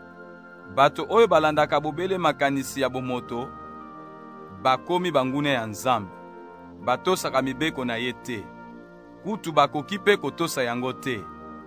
Bato oyo balandaka bobele makanisi ya bomoto, bakomi bangune ya Nzambe, batosaka mibeko na ye te, kutu bakoki pe kotosa yango te.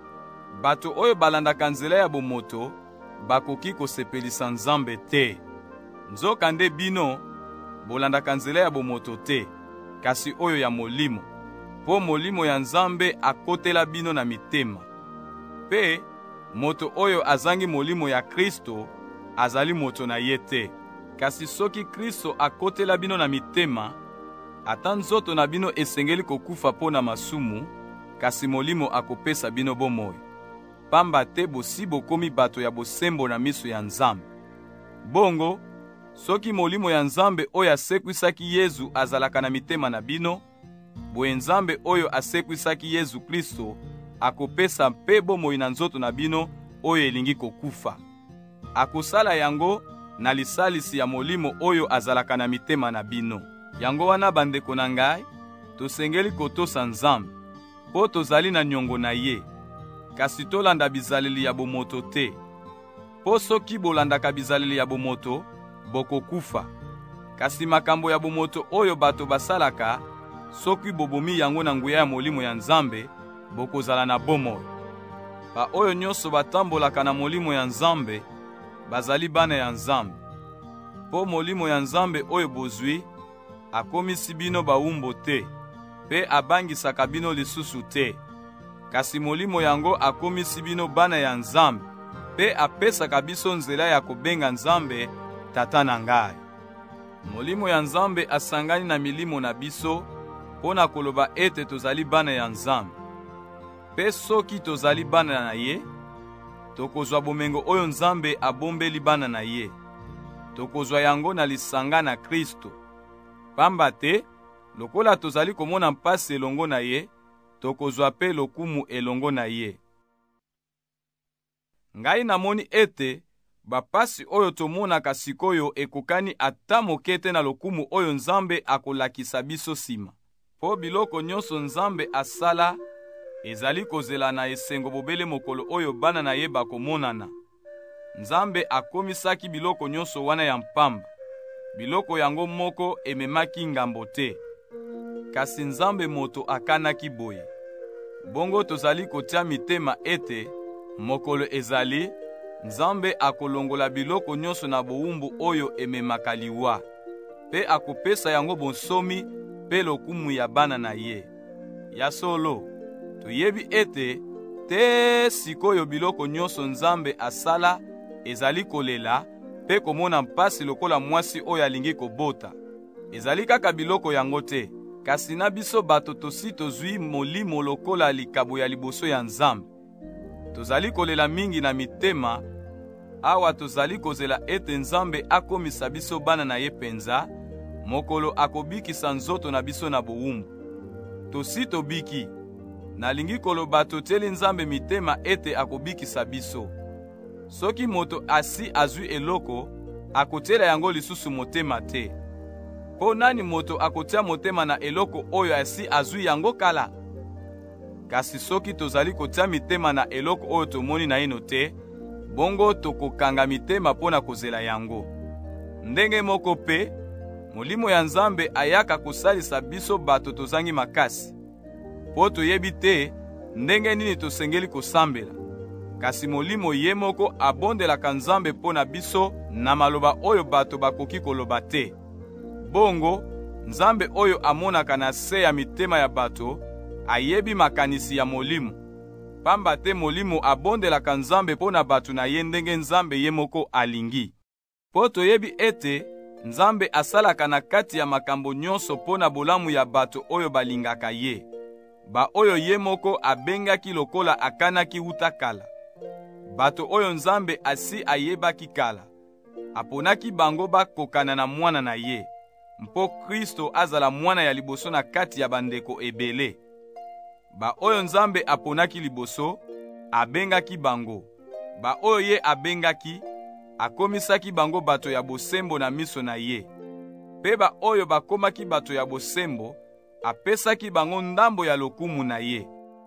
Bato oyo balandaka nzela ya bomoto, bakoki kosepelisa Nzambe te. Nzokande bino, bolandaka nzela ya bomoto te, kasi oyo ya molimo, po molimo ya Nzambe akotela bino na mitema. Pe, moto oyo azangi molimo ya Kristo, azali moto na ye te. Kasi soki Kristo akotela bino na mitema, ata nzoto na bino esengeli kokufa po na masumu, kasi molimo akopesa bino bomoi. Pamba te bosi bokomi bato ya bosembo na miso ya Nzambe. Bongo, soki molimo ya Nzambe oyo asekwisaki Yesu azalaka na mitema na bino, boye Nzambe oyo asekwisaki Yesu Kristo akopesa mpe bomoi na nzoto na bino oyo elingi kokufa. Akosala yango na lisalisi ya molimo oyo azalaka na mitema na bino. Yango wana bandeko na ngai, tosengeli kotosa Nzambe, po tozali na nyongo na ye, kasi tolanda bizaleli ya bomoto te. Po soki bolandaka bizaleli ya bomoto, bokokufa. Kasi makambo ya bomoto oyo bato basalaka, soki bobomi yango na nguya ya molimo ya Nzambe, bokozala na bomoi. Ba oyo nyonso batambolaka na molimo ya Nzambe, bazali bana ya Nzambe. Po molimo ya Nzambe oyo bozwi, akomisi bino bawumbo te, pe abangisaka bino lisusu te. Kasi molimo yango akomisi bino bana ya Nzambe, pe apesaka biso nzela ya kobenga Nzambe tata na ngai. Molimo ya Nzambe asangani na milimo na biso, po na koloba ete tozali bana ya Nzambe. Pe soki tozali bana na ye, tokozwa bomengo oyo Nzambe abombeli bana na ye. Tokozwa yango na lisanga na Kristo. Pamba te, lokola tozali komona mpasi elongo na ye, tokozwa pe lokumu elongo na ye. Ngai namoni ete, bapasi oyo tomonaka sikoyo ekokani ata moke te na lokumu oyo Nzambe akolakisa biso sima. Po biloko nyonso Nzambe asala, ezali kozela na esengo bobele mokolo oyo bana na ye bakomonana. Nzambe akomisaki biloko nyonso wana ya mpamba. Biloko yango moko ememaki ngambo te. Kasi Nzambe moto akanaki boye. Bongo tozali kotia mitema ete, mokolo ezali, Nzambe akolongola biloko nyonso na bowumbu oyo ememaka liwa, pe akopesa yango bonsomi pe lokumu ya bana na ye. Ya solo, toyebi ete, te sikoyo biloko nyonso Nzambe asala ezali kolela, pe komona mpasi lokola mwasi oyo alingi kobota. Ezali kaka biloko yango te, kasi na biso bato tosi tozwi molimo lokola likabo ya liboso ya Nzambe. Tozali kolela mingi na mitema, awa tozali kozela ete Nzambe akomisa biso bana na ye penza, mokolo akobikisa nzoto na biso na bowumbu. Tosi tobiki, nalingi koloba totieli Nzambe mitema ete akobikisa biso. Soki moto asi azwi eloko, akotiela yango lisusu motema te. Po nani moto akotia motema na eloko oyo asi azwi yango kala? Kasi soki tozali kotia mitema na eloko oyo tomoni na ino te, bongo tokokanga mitema pona kozela yango. Ndenge moko pe, molimo ya Nzambe ayaka kosalisa biso bato tozangi makasi. Po toyebi te, ndenge nini tosengeli kosambela. Kasi molimo ye moko abondelaka Nzambe pona biso na maloba oyo bato bakoki koloba te. Bongo, Nzambe oyo amonaka na se ya mitema ya bato, ayebi makanisi ya molimo. Pamba te molimo abondelaka Nzambe pona bato na ye ndenge Nzambe ye moko alingi. Po toyebi ete, Nzambe asalaka na kati ya makambo nyonso pona bolamu ya bato oyo balingaka ye. Ba oyo ye moko abengaki lokola akanaki uta kala. Bato oyo Nzambe asi ayebaki kala, aponaki bango bakokana na mwana na ye, mpo Kristo azala mwana ya liboso na kati ya bandeko ebele. Ba oyo Nzambe aponaki liboso, abengaki bango. Ba oyo ye abengaki, akomisaki bango bato ya bosembo na miso na ye. Pe ba oyo bakomaki bato ya bosembo, apesaki bango ndambo ya lokumu na ye.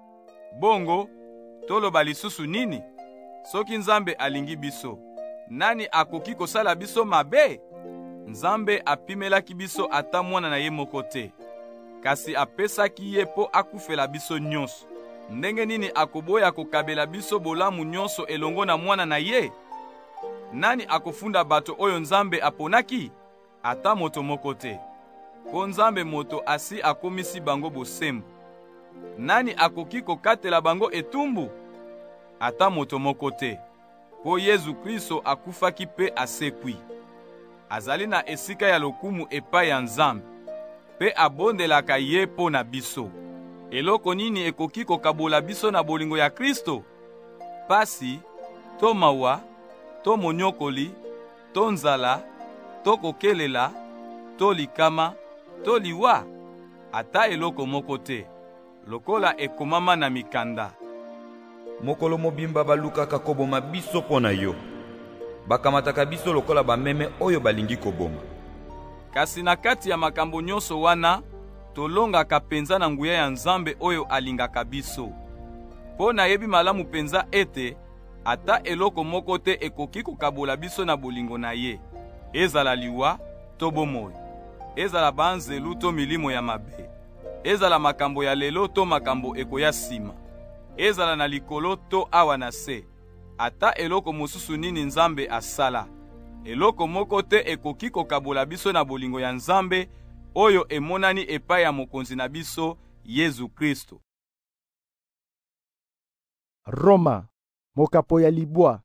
Bongo, toloba lisusu nini? Soki Nzambe alingi biso, nani akoki kosala biso mabe? Nzambe apimelaki biso ata mwana na ye moko te, kasi apesaki ye po akufela biso nyonso. Ndenge nini akoboya kokabela biso bolamu nyonso elongo na mwana na ye? Nani akofunda bato oyo Nzambe aponaki? Ata moto moko te. Po Nzambe moto asi akomisi bango bosembo. Nani akoki kokatela bango etumbu? Ata moto moko te. Po Yesu Kristo akufaki pe asekwi. Azali na esika ya lokumu epai ya Nzambe, pe abondelaka ye po na biso. Eloko nini ekoki kokabola biso na bolingo ya Kristo? Pasi, to mawa, to monyokoli, to nzala, to kokelela, to likama, to liwa? Ata eloko moko te, lokola ekomama na mikanda. Mokolo mobimba balukaka koboma biso pona yo. Bakamataka biso lokola bameme oyo balingi koboma. Kasi na kati ya makambo nyonso wana, tolongaka penza na nguya ya Nzambe oyo alingaka biso. Po nayebi malamu penza ete, ata eloko moko te ekoki kokabola biso na bolingo na ye. Ezala liwa, to bomoi. ezala banzelu to milimo ya mabe, ezala makambo ya lelo to makambo ekoya sima, ezala na likolo to awa na se, ata eloko mosusu nini Nzambe asala, eloko moko te ekoki kokabola biso na bolingo ya Nzambe oyo emonani epai ya mokonzi na biso Yesu Kristo. Roma, mokapo ya libwa.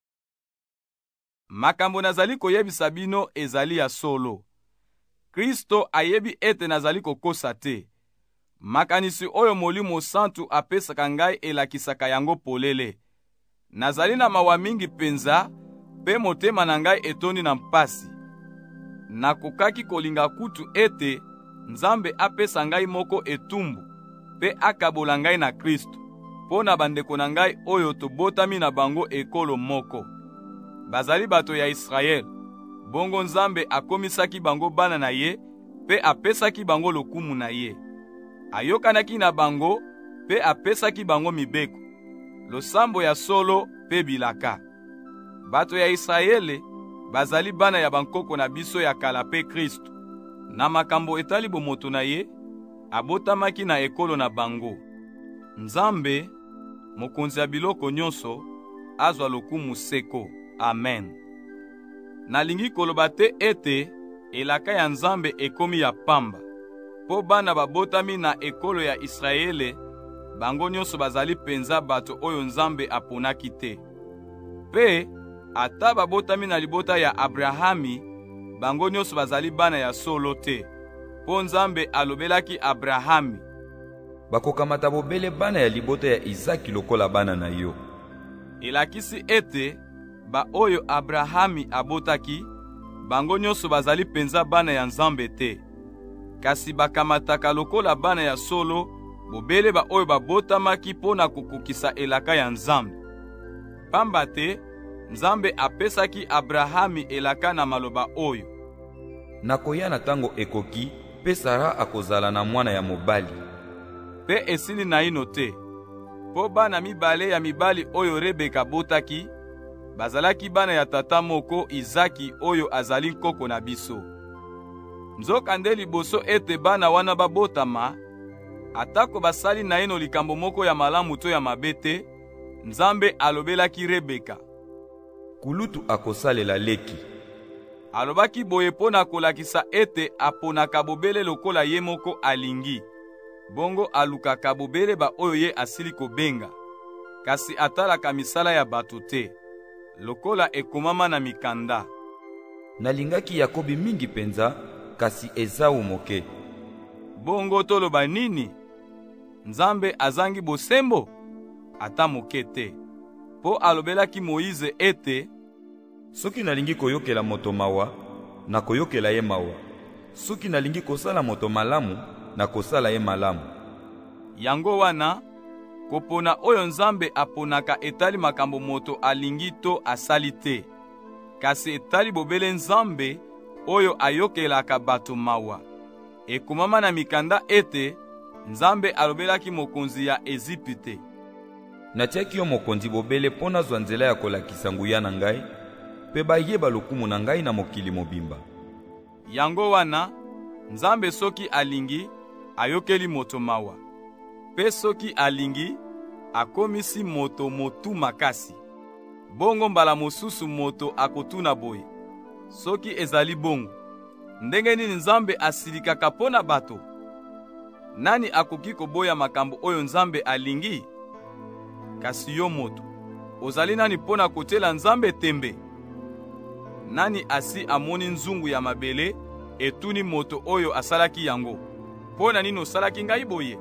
Makambo nazali koyebisa bino ezali ya solo. Kristo ayebi ete nazali kokosa te. Makanisi oyo Molimo Santu apesaka ngai elakisaka yango polele. Nazali na mawa mingi penza, pe motema na ngai etoni na mpasi. Nakokaki kolinga kutu ete Nzambe apesa ngai moko etumbu, pe akabola ngai na Kristo, po na bandeko na ngai oyo tobotami na bango ekolo moko. Bazali bato ya Israel, bongo Nzambe akomisaki bango bana na ye, pe apesaki bango lokumu na ye. Ayokanaki na bango, pe apesaki bango mibeko, losambo ya solo pe bilaka. Bato ya Israele bazali bana ya bankoko na biso ya kala pe Kristo. Na makambo etali bomoto na ye, abotamaki na ekolo na bango. Nzambe, mokonzi ya biloko nyonso, azwa lokumu seko. Amen. Nalingi koloba te ete elaka ya Nzambe ekomi ya pamba, po bana babotami na ekolo ya Israele, bango nyonso bazali penza bato oyo Nzambe aponaki te. Pe ata babotami na libota ya Abrahami, bango nyonso bazali bana ya solo te, po Nzambe alobelaki Abrahami: bakokamata bobele bana ya libota ya Izaki lokola bana na yo. Elakisi ete ba oyo Abrahami abotaki, bango nyonso bazali penza bana ya Nzambe te, kasi bakamataka lokola bana ya solo bobele ba oyo babotamaki mpo na kokokisa elaka ya Nzambe. Pamba te Nzambe apesaki Abrahami elaka na maloba oyo: nakoya na tango ekoki, pe Sara akozala na mwana ya mobali. Pe esili na ino te, po bana mibale ya mibali oyo Rebeka botaki, bazalaki bana ya tata moko Izaki oyo azali nkoko na biso. Nzokande liboso ete bana wana babotama, atako basali na ino likambo moko ya malamu to ya mabe te, Nzambe alobelaki Rebeka: kulutu akosalela leki. Alobaki boye mpo na kolakisa ete aponaka bobele lokola ye moko alingi, bongo alukaka bobele ba oyo ye asili kobenga, kasi atalaka misala ya bato te, lokola ekomama na mikanda: nalingaki Yakobi mingi penza, kasi Esau moke. Bongo toloba nini? Nzambe azangi bosembo? Ata moke te. Po alobelaki Moize ete: soki nalingi koyokela moto mawa, nakoyokela ye mawa. Soki nalingi kosala moto malamu, nakosala ye malamu. Yango wana, kopona oyo Nzambe aponaka etali makambo moto alingi to asali te, kasi etali bobele Nzambe oyo ayokelaka bato mawa. Ekomama na mikanda ete Nzambe alobelaki mokonzi ya Ezipite: natiaki yo mokonzi bobele mpo nazwa nzela ya kolakisa nguya na ngai, pe bayeba lokumu na ngai na mokili mobimba. Yango wana, Nzambe soki alingi, ayokeli moto mawa. Pe soki alingi, akomisi moto motu makasi. Bongo mbala mosusu moto akotuna boye: soki ezali bongo, ndenge nini Nzambe asilikaka mpo na bato? Nani akoki koboya makambo oyo Nzambe alingi? Kasi yo moto, ozali nani mpo na kotela Nzambe tembe? Nani asi amoni nzungu ya mabele etuni moto oyo asalaki yango: mpo na nini osalaki ngai boye?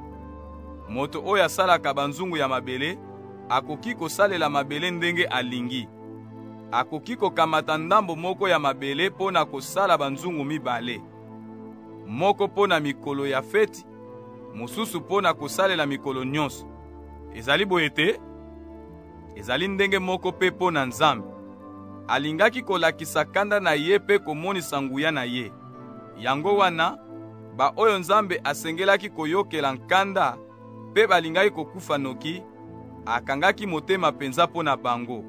Moto oyo asalaka banzungu ya mabele akoki kosalela mabele ndenge alingi. Akoki kokamata ndambo moko ya mabele mpo na kosala banzungu mibale, moko mpo na mikolo ya feti, mosusu mpo na kosalela mikolo nyonso. Ezali boye te? Ezali ndenge moko mpe mpo na Nzambe. Alingaki kolakisa kanda na ye mpe komonisa nguya na ye. Yango wana, ba oyo Nzambe asengelaki koyokela nkanda mpe balingaki kokufa noki, akangaki motema penza mpo na bango.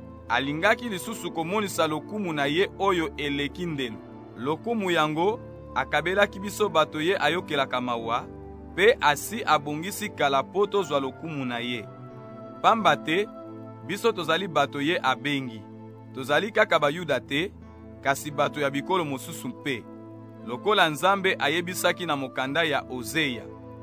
Alingaki lisusu komonisa lokumu na ye oyo eleki ndelo. Lokumu yango akabelaki biso bato ye ayokelaka mawa, pe asi abongisi kala po tozwa lokumu na ye. Pamba te biso tozali bato ye abengi, tozali kaka bayuda te, kasi bato ya bikolo mosusu mpe, lokola Nzambe ayebisaki na mokanda ya Ozeya: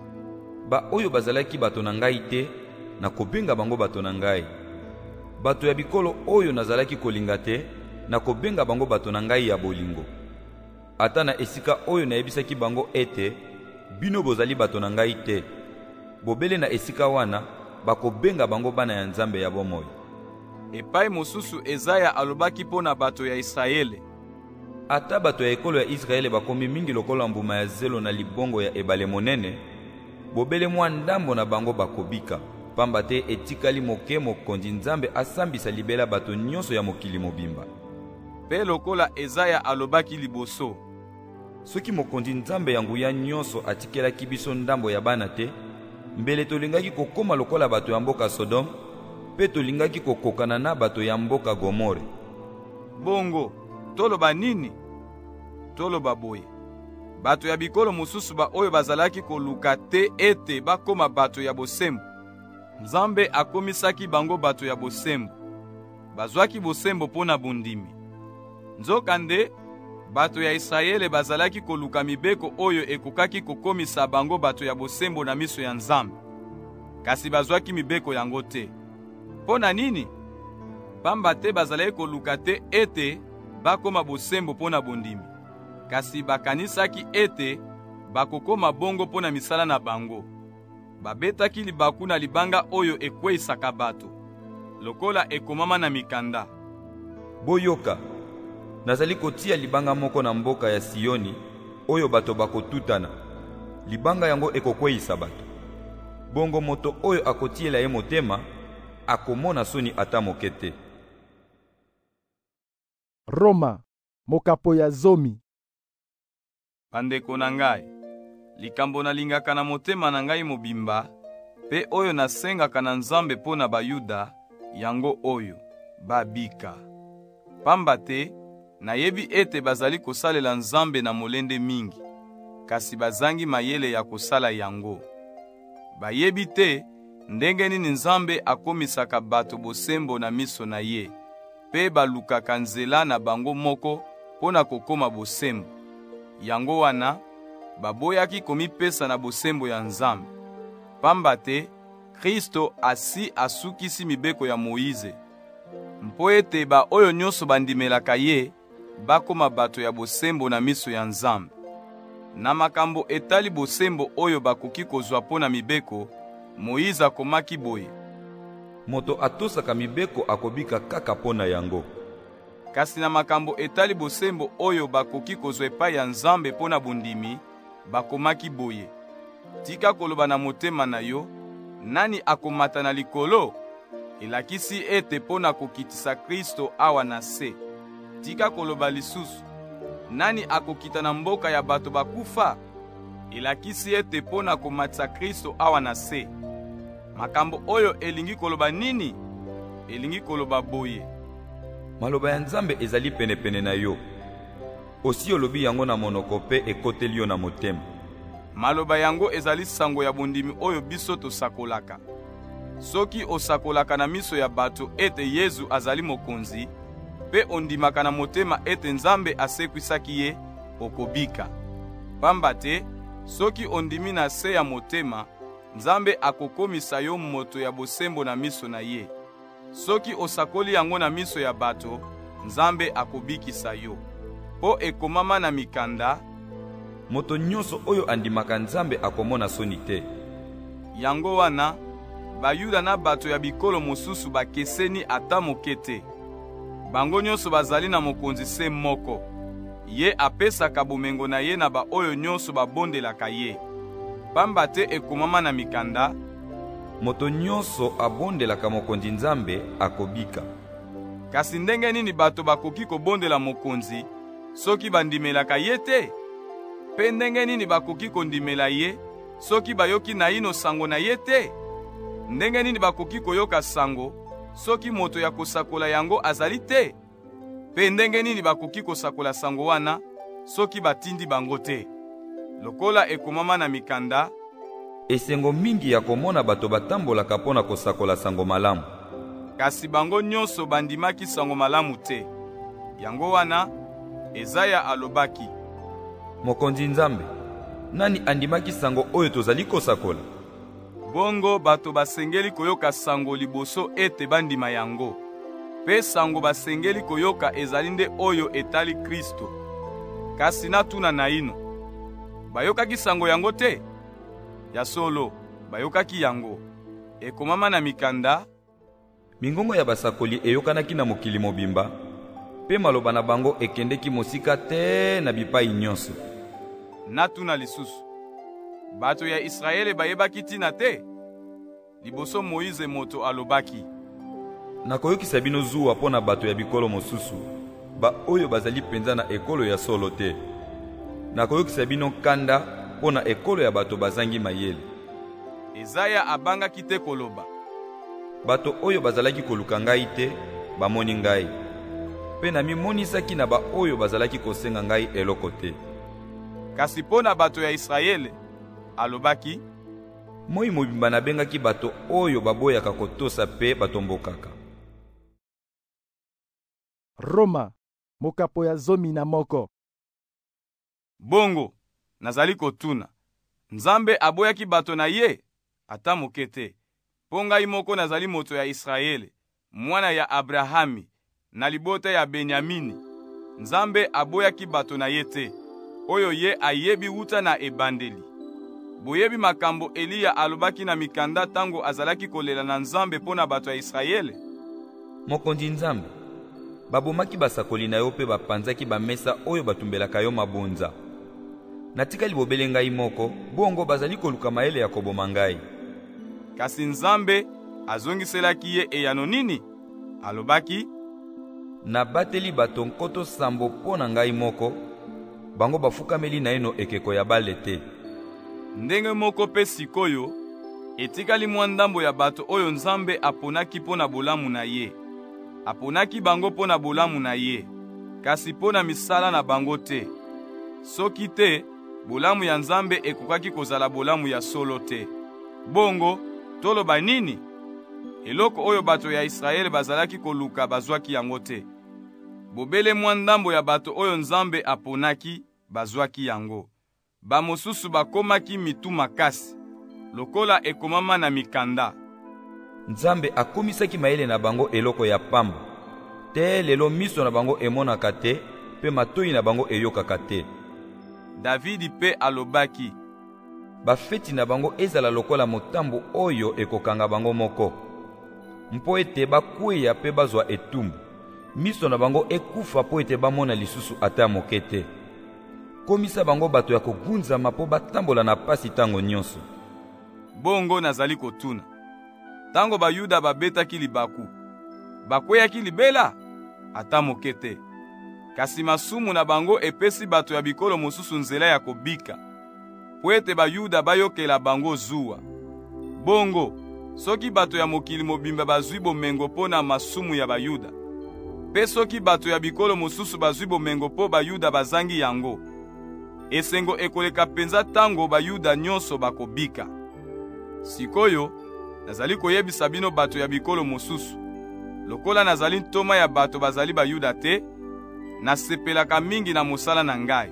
ba oyo bazalaki bato na ngai te, na kobenga bango bato na ngai. Bato ya bikolo oyo nazalaki kolinga te, na kobenga bango bato na ngai ya bolingo. Ata na esika oyo nayebisaki bango ete bino bozali bato na ngai te, bobele na esika wana bakobenga bango bana ya Nzambe ya bomoi. Epai mosusu Ezaya alobaki mpo na bato ya Israele: ata bato ya ekolo ya Israele bakomi mingi lokola mbuma ya zelo na libongo ya ebale monene, bobele mwa ndambo na bango bakobika, pamba te etikali moke mokonzi Nzambe asambisa libela bato nyonso ya mokili mobimba. Pe lokola Ezaya alobaki liboso: soki mokonzi Nzambe ya nguya nyonso atikelaki biso ndambo ya bana te, mbele tolingaki kokoma lokola bato ya mboka Sodome, pe tolingaki kokokana na bato ya mboka Gomore. Bongo toloba nini? Toloba boye: bato ya bikolo mosusu ba oyo bazalaki koluka te ete bakoma bato ya bosembo, Nzambe akomisaki bango bato ya bosembo. Bazwaki bosembo mpo na bondimi. Nzokande bato ya Israele bazalaki koluka mibeko oyo ekokaki kokomisa bango bato ya bosembo na miso ya Nzambe, kasi bazwaki mibeko yango te. Mpo na nini? Pamba te bazalaki koluka te ete bakoma bosembo mpo na bondimi, kasi bakanisaki ete bakokoma bongo mpo na misala na bango. Babetaki libaku na libanga oyo ekweyisaka bato, lokola ekomama na mikanda: boyoka, nazali kotia libanga moko na mboka ya Sioni oyo bato bakotutana. Libanga yango ekokweyisa bato. Bongo moto oyo akotiela ye motema akomona soni ata moke te. Roma, mokapo ya zomi. Bandeko na ngai, likambo nalingaka na motema na ngai mobimba, pe oyo nasengaka na Nzambe mpo na bayuda, yango oyo babika. Pamba te nayebi ete bazali kosalela Nzambe na molende mingi, kasi bazangi mayele ya kosala yango. Bayebi te ndenge nini Nzambe akomisaka bato bosembo na miso na ye, pe balukaka nzela na bango moko mpo na kokoma bosembo. Yango wana baboyaki komipesa na bosembo ya Nzambe. Pamba te Kristo asi asukisi mibeko ya Moize, mpo ete ba oyo nyonso bandimelaka ye bakoma bato ya bosembo na miso ya Nzambe. Na makambo etali bosembo oyo bakoki kozwa mpo na mibeko, Moize akomaki boye: moto atosaka mibeko akobika kaka mpo na yango. Kasi na makambo etali bosembo oyo bakoki kozwa epai ya Nzambe mpo na bondimi, bakomaki boye: tika koloba na motema na yo, nani akomata na likolo? Elakisi ete mpo na kokitisa Kristo awa na se. Tika koloba lisusu, nani akokita na mboka ya bato bakufa? Elakisi ete mpo na komatisa Kristo awa na se. Makambo oyo elingi koloba nini? Elingi koloba boye: maloba ya Nzambe ezali penepene na yo, osi olobi yango na monoko pe ekoteli yo na motema. Maloba yango ezali sango ya bondimi oyo biso tosakolaka. Soki osakolaka na miso ya bato ete Yesu azali mokonzi, pe ondimaka na motema ete Nzambe asekwisaki ye, okobika. Pamba te soki ondimi na se ya motema, Nzambe akokomisa yo moto ya bosembo na miso na ye. Soki osakoli yango na miso ya bato, Nzambe akobikisa yo. Po ekomama na mikanda: moto nyonso oyo andimaka Nzambe akomona soni te. Yango wana bayuda na bato ya bikolo mosusu bakeseni ata moke te. Bango nyonso bazali na mokonzi se moko. Ye apesaka bomengo na ye na ba oyo nyonso babondelaka ye. Pamba te ekomama na mikanda: moto nyonso abondelaka mokonzi Nzambe akobika. Kasi ndenge nini bato bakoki kobondela mokonzi soki bandimelaka ye te? Pe ndenge nini bakoki kondimela ye soki bayoki naino sango na ye te? Ndenge nini bakoki koyoka sango soki moto ya kosakola yango azali te? Pe ndenge nini bakoki kosakola sango wana soki batindi bango te. Lokola ekomama na mikanda, esengo mingi ya komona bato batambolaka mpo na kosakola sango malamu. Kasi bango nyonso bandimaki sango malamu te. Yango wana, Ezaya alobaki: Mokonzi Nzambe, nani andimaki sango oyo tozali kosakola? Bongo bato basengeli koyoka sango liboso ete bandima yango. Pe sango basengeli koyoka ezali nde oyo etali Kristo. Kasi natuna na ino, bayokaki sango yango te? Ya solo, bayokaki yango. Ekomama na mikanda, mingongo ya basakoli eyokanaki na mokili mobimba, pe maloba na bango ekendeki mosika te na bipai nyonso. Natuna lisusu, bato ya Israele bayebaki tina te? Liboso Moïse moto alobaki: nakoyokisa bino zuwa mpo na bato ya bikolo mosusu, ba oyo bazali penza na ekolo ya solo te. Nakoyokisa bino kanda mpo na ekolo ya bato bazangi mayele. Ezaya abangaki te koloba: bato oyo bazalaki koluka ngai te, bamoni ngai. Pe namimonisaki na ba oyo bazalaki kosenga ngai eloko te. Kasi mpo na bato ya Israele, alobaki: moi mobimba nabengaki bato oyo baboyaka kotosa pe batombokaka. Roma, mokapo ya 11. Bongo, nazali kotuna, Nzambe aboyaki bato na ye? Ata moke te. Mpo ngai moko nazali moto ya Israele, mwana ya Abrahami, na libota ya Benyamini. Nzambe aboyaki bato na ye te, oyo ye ayebi wuta na ebandeli. Boyebi makambo Eliya alobaki na mikanda tango azalaki kolela na Nzambe mpo na bato ya Israele? Mokonzi Nzambe, babomaki basakoli na yo pe bapanzaki bamesa oyo batumbelaka yo mabonza. Natikali bobele ngai moko, bongo bazali koluka maele ya koboma ngai. Kasi Nzambe azongiselaki ye eyano nini? Alobaki: nabateli bato nkoto sambo mpo na ngai moko, bango bafukameli na eno ekeko ya bale te. Ndenge moko pe sikoyo, etikali mwa ndambo ya bato oyo Nzambe aponaki mpo na bolamu na ye. Aponaki bango mpo na bolamu na ye, kasi mpo na misala na bango te. Soki te, bolamu ya Nzambe ekokaki kozala bolamu ya solo te. Bongo, toloba nini? Eloko oyo bato ya Israele bazalaki koluka bazwaki yango te. Bobele mwa ndambo ya bato oyo Nzambe aponaki bazwaki yango. Bamosusu bakomaki mitu makasi, lokola ekomama na mikanda. Nzambe akomisaki maele na bango eloko ya pamba. Te lelo miso na bango emonaka te, pe matoi na bango eyokaka te. Davidi pe alobaki: bafeti na bango ezala lokola motambo oyo ekokanga bango moko. Mpo ete bakweya pe bazwa etumbu, miso na bango ekufa po ete bamona lisusu ata moke te. Komisa bango bato ya kogunzama po batambola na pasi tango nyonso. Bongo nazali kotuna, tango Bayuda babetaki libaku, bakweyaki libela? Ata moke te. Kasi masumu na bango epesi bato ya bikolo mosusu nzela ya kobika, po ete Bayuda bayokela bango zuwa. Bongo, soki bato ya mokili mobimba bazwi bomengo mpo na masumu ya Bayuda, pe soki bato ya bikolo mosusu bazwi bomengo mpo Bayuda bazangi yango, esengo ekoleka penza tango Bayuda nyonso bakobika. Sikoyo, nazali koyebisa bino bato ya bikolo mosusu, lokola nazali ntoma ya bato bazali Bayuda te, nasepelaka mingi na mosala na ngai.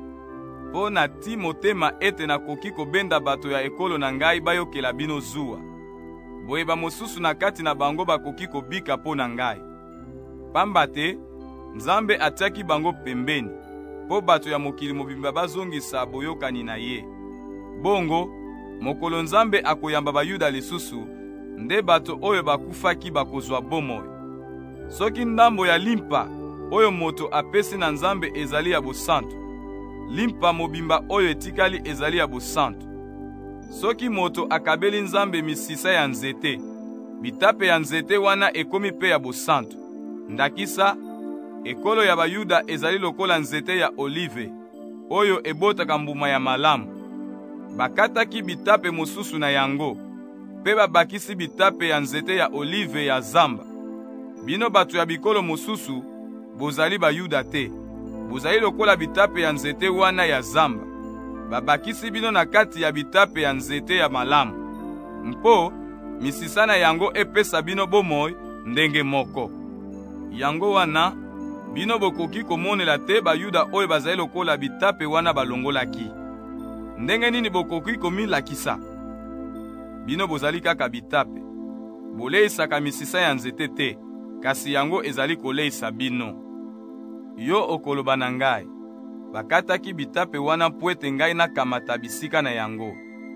Po na ti motema ete nakoki kobenda bato ya ekolo na ngai bayokela bino zuwa. Boyeba mosusu na kati na bango bakoki kobika po na ngai. Pamba te, Nzambe atiaki bango pembeni, po bato ya mokili mobimba bazongisa boyokani na ye. Bongo, mokolo Nzambe akoyamba Bayuda lisusu, nde bato oyo bakufaki bakozwa bomoi. Soki ndambo ya limpa oyo moto apesi na Nzambe ezali ya bosantu, limpa mobimba oyo etikali ezali ya bosantu. Soki moto akabeli Nzambe misisa ya nzete, bitape ya nzete wana ekomi pe ya bosantu. Ndakisa, ekolo ya Bayuda ezali lokola nzete ya olive, oyo ebotaka mbuma ya malamu. Bakataki bitape mosusu na yango, pe babakisi bitape ya nzete ya olive ya zamba. Bino bato ya bikolo mosusu, bozali Bayuda te, bozali lokola bitape ya nzete wana ya zamba. Babakisi bino na kati ya bitape ya nzete ya malamu. Mpo misisa na yango epesa bino bomoi ndenge moko. Yango wana bino bokoki komonela te bayuda oyo bazali lokola bitape wana balongolaki. Ndenge nini bokoki komilakisa? Bino bozali kaka bitape. Boleisaka misisa ya nzete te, kasi yango ezali koleisa bino. Yo okoloba na ngai, bakataki bitape wana mpo ete ngai nakamata bisika na yango.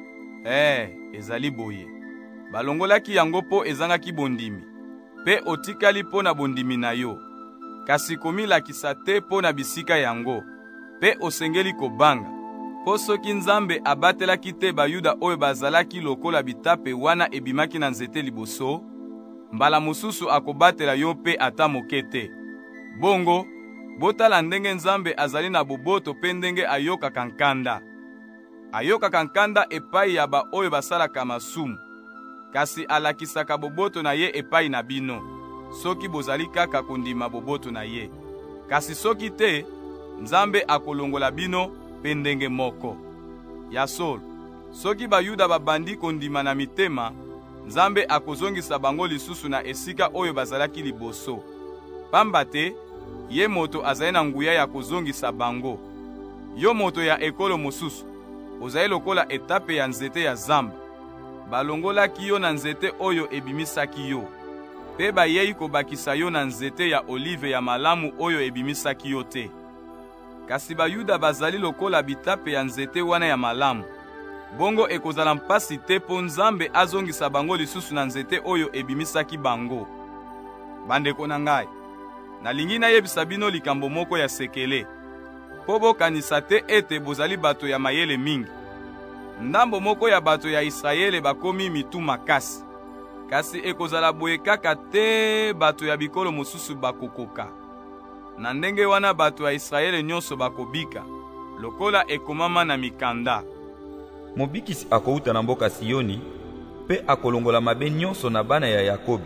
Ezali boye. Balongolaki yango mpo ezangaki bondimi, pe otikali mpo na bondimi na yo. Kasi komilakisa te mpo na bisika yango, pe osengeli kobanga. Po soki Nzambe abatelaki te bayuda oyo bazalaki lokola bitape wana ebimaki na nzete liboso, mbala mosusu akobatela yo pe ata moke te. Bongo, botala ndenge Nzambe azali na boboto pe ndenge ayokaka nkanda. Ayokaka nkanda epai ya ba oyo basalaka masumu, kasi alakisaka boboto na ye epai na bino, soki bozali kaka kondima boboto na ye. Kasi soki te, Nzambe akolongola bino pe ndenge moko. Ya solo, soki bayuda babandi kondima na mitema, Nzambe akozongisa bango lisusu na esika oyo bazalaki liboso. Pamba te, ye moto azali na nguya ya kozongisa bango. Yo moto ya ekolo mosusu, ozali lokola etape ya nzete ya zamba. Balongolaki yo na nzete oyo ebimisaki yo, pe bayei kobakisa yo na nzete ya olive ya malamu oyo ebimisaki yo te. Kasi bayuda bazali lokola bitape ya nzete wana ya malamu. Bongo ekozala mpasi te po Nzambe azongisa bango lisusu na nzete oyo ebimisaki bango. Bandeko na ngai, nalingi nayebisa bino likambo moko ya sekele, po bokanisa te ete bozali bato ya mayele mingi. Ndambo moko ya bato ya Israele bakomi mitu makasi, kasi ekozala boye kaka te bato ya bikolo mosusu bakokoka. Na ndenge wana bato ya Israele nyonso bakobika, lokola ekomama na mikanda. Mobikisi akouta na mboka Sioni, pe akolongola mabe nyonso na bana ya Yakobi.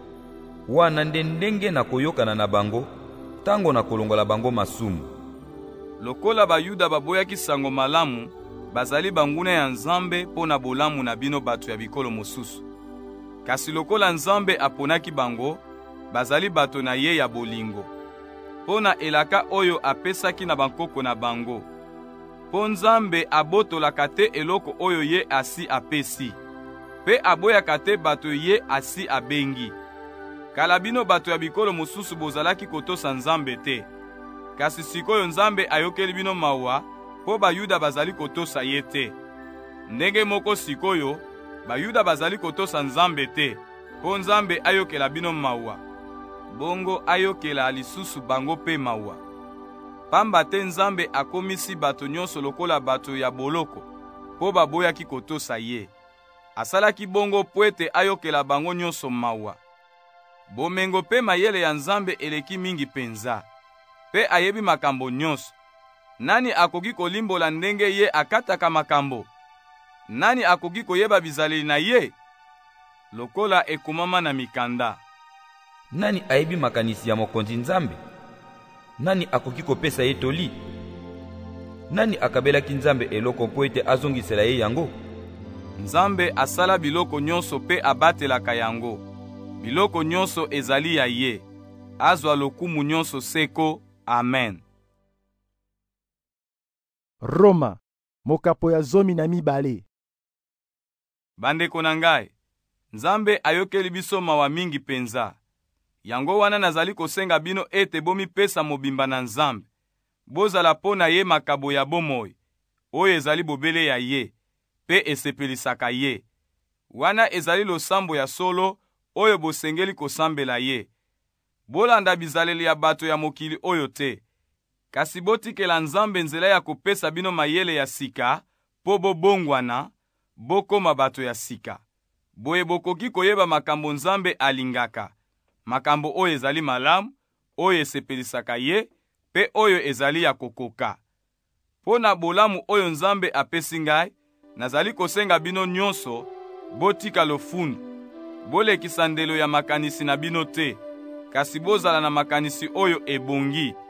Wana ndenge na koyokana na bango, tango na kolongola bango masumu. Lokola bayuda baboyaki sango malamu, bazali banguna ya Nzambe po na bolamu na bino bato ya bikolo mosusu. Kasi lokola Nzambe aponaki bango, bazali bato na ye ya bolingo. Po na elaka oyo apesaki na bankoko na bango. Po Nzambe abotolaka te eloko oyo ye asi apesi, pe aboyaka te bato ye asi abengi. Kala bino bato ya bikolo mosusu bozalaki kotosa Nzambe te, kasi sikoyo Nzambe ayokeli bino mawa, po bayuda bazali kotosa ye te. Ndenge moko sikoyo, bayuda bazali kotosa Nzambe te, po Nzambe ayokela bino mawa. Bongo ayokela lisusu bango pe mawa. Pamba te Nzambe akomisi bato nyonso lokola bato ya boloko, po baboyaki kotosa ye. Asalaki bongo po ete ayokela bango nyonso mawa. Bomengo pe mayele ya Nzambe eleki mingi penza, pe ayebi makambo nyonso. Nani akoki kolimbola ndenge ye akataka makambo? Nani akoki koyeba bizaleli na ye? Lokola ekomama na mikanda. Nani ayebi makanisi ya mokonzi Nzambe? Nani akoki kopesa ye toli? Nani akabelaki Nzambe eloko mpo ete azongisela ye yango? Nzambe asala biloko nyonso pe abatelaka yango. Biloko nyonso ezali ya ye. Azwa lokumu nyonso seko. Amen. Roma, mokapo ya 12. Bandeko na ngai, Nzambe ayokeli biso mawa mingi penza. Yango wana nazali kosenga bino ete bomipesa mobimba na Nzambe. Bozala po na ye makabo ya bomoi, oyo ezali bobele ya ye, pe esepelisaka ye. Wana ezali losambo ya solo, oyo bosengeli kosambela ye. Bolanda bizaleli ya bato ya mokili oyo te. Kasi botikela Nzambe nzela ya kopesa bino mayele ya sika, po bobongwana, bokoma bato ya sika. Boye bokoki koyeba makambo Nzambe alingaka. Makambo oyo ezali malamu, oyo esepelisaka ye, pe oyo ezali ya kokoka. Po na bolamu oyo Nzambe apesi ngai, nazali kosenga bino nyonso, botika lofundu. Bolekisa ndelo ya makanisi na bino te, kasi bozala na makanisi oyo ebongi.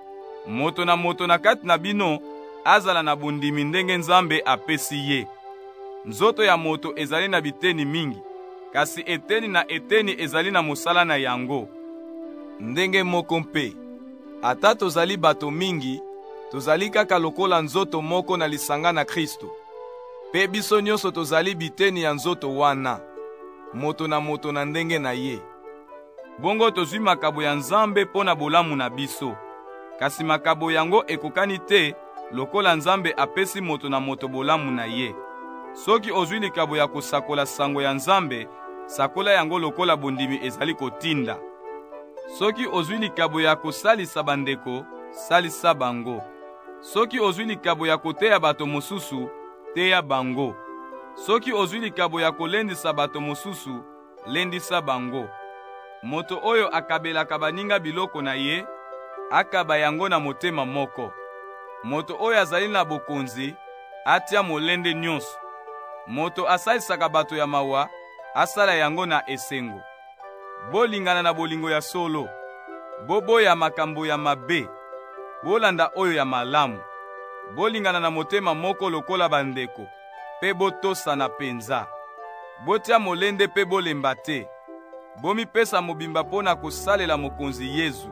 Moto na moto na kati na bino azala na bondimi ndenge Nzambe apesi ye. Nzoto ya moto ezali na biteni mingi, kasi eteni na eteni ezali na mosala na yango. Ndenge moko mpe, ata tozali bato mingi, tozali kaka lokola nzoto moko na lisanga na Kristo. Pe biso nyonso tozali biteni ya nzoto wana, moto na ndenge na ye. Bongo tozwi makabo ya Nzambe mpo na bolamu na biso. Kasi makabo yango ekokani te lokola Nzambe apesi moto na moto bolamu na ye. Soki ozwi likabo ya kosakola sango ya Nzambe, sakola yango lokola bondimi ezali kotinda. Soki ozwi likabo ya kosalisa bandeko, salisa bango. Soki ozwi likabo ya koteya bato mosusu, teya bango. Soki ozwi likabo ya kolendisa bato mosusu, lendisa bango. Moto oyo akabelaka baninga biloko na ye, akaba yango na motema moko. Moto oyo azali na bokonzi, atia molende nyonso. Moto asalisaka bato ya mawa, asala yango na esengo. Bolingana na bolingo ya solo, boboya makambo ya mabe, bolanda oyo ya malamu. Bolingana na motema moko lokola bandeko, pe botosana penza. Botia molende pe bolemba te. Bomipesa mobimba pona kosalela mokonzi Yesu.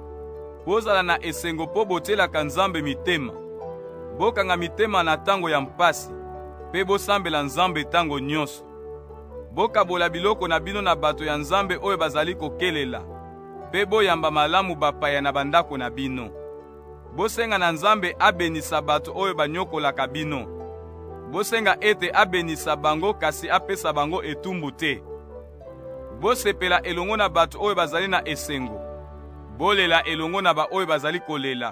Bozala na esengo po botelaka Nzambe mitema. Bokanga mitema na tango ya mpasi, pe bosambela Nzambe tango nyonso. Bokabola biloko na bino na bato ya Nzambe oyo bazali kokelela, pe boyamba malamu bapaya na bandako na bino. Bosenga na Nzambe abenisa bato oyo banyokolaka bino. Bosenga ete abenisa bango kasi apesa bango etumbu te. Bosepela elongo na bato oyo bazali na esengo. Bolela elongo na ba oyo bazali kolela.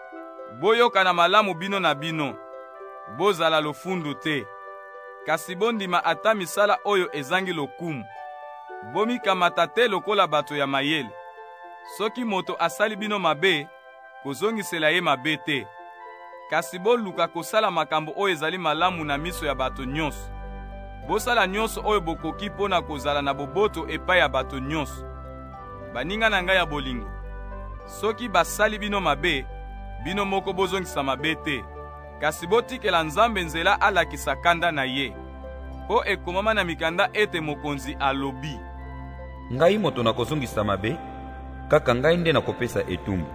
Boyoka na malamu bino na bino. Bozala lofundu te. Kasi bondima ata misala oyo ezangi lokumu. Bomikamata te lokola bato ya mayele. Soki moto asali bino mabe, kozongisela ye mabe te. Kasi boluka kosala makambo oyo ezali malamu na miso ya bato nyonso. Bosala nyonso oyo bokoki pona kozala na boboto epai ya bato nyonso. Baninga na ngai ya bolingo, soki basali bino mabe, bino moko bozongisa mabe te. Kasi botikela Nzambe nzela alakisa kanda na ye. Po ekomama na mikanda ete mokonzi alobi: Ngai moto na kozongisa mabe, kaka ngai nde nakopesa etumbu.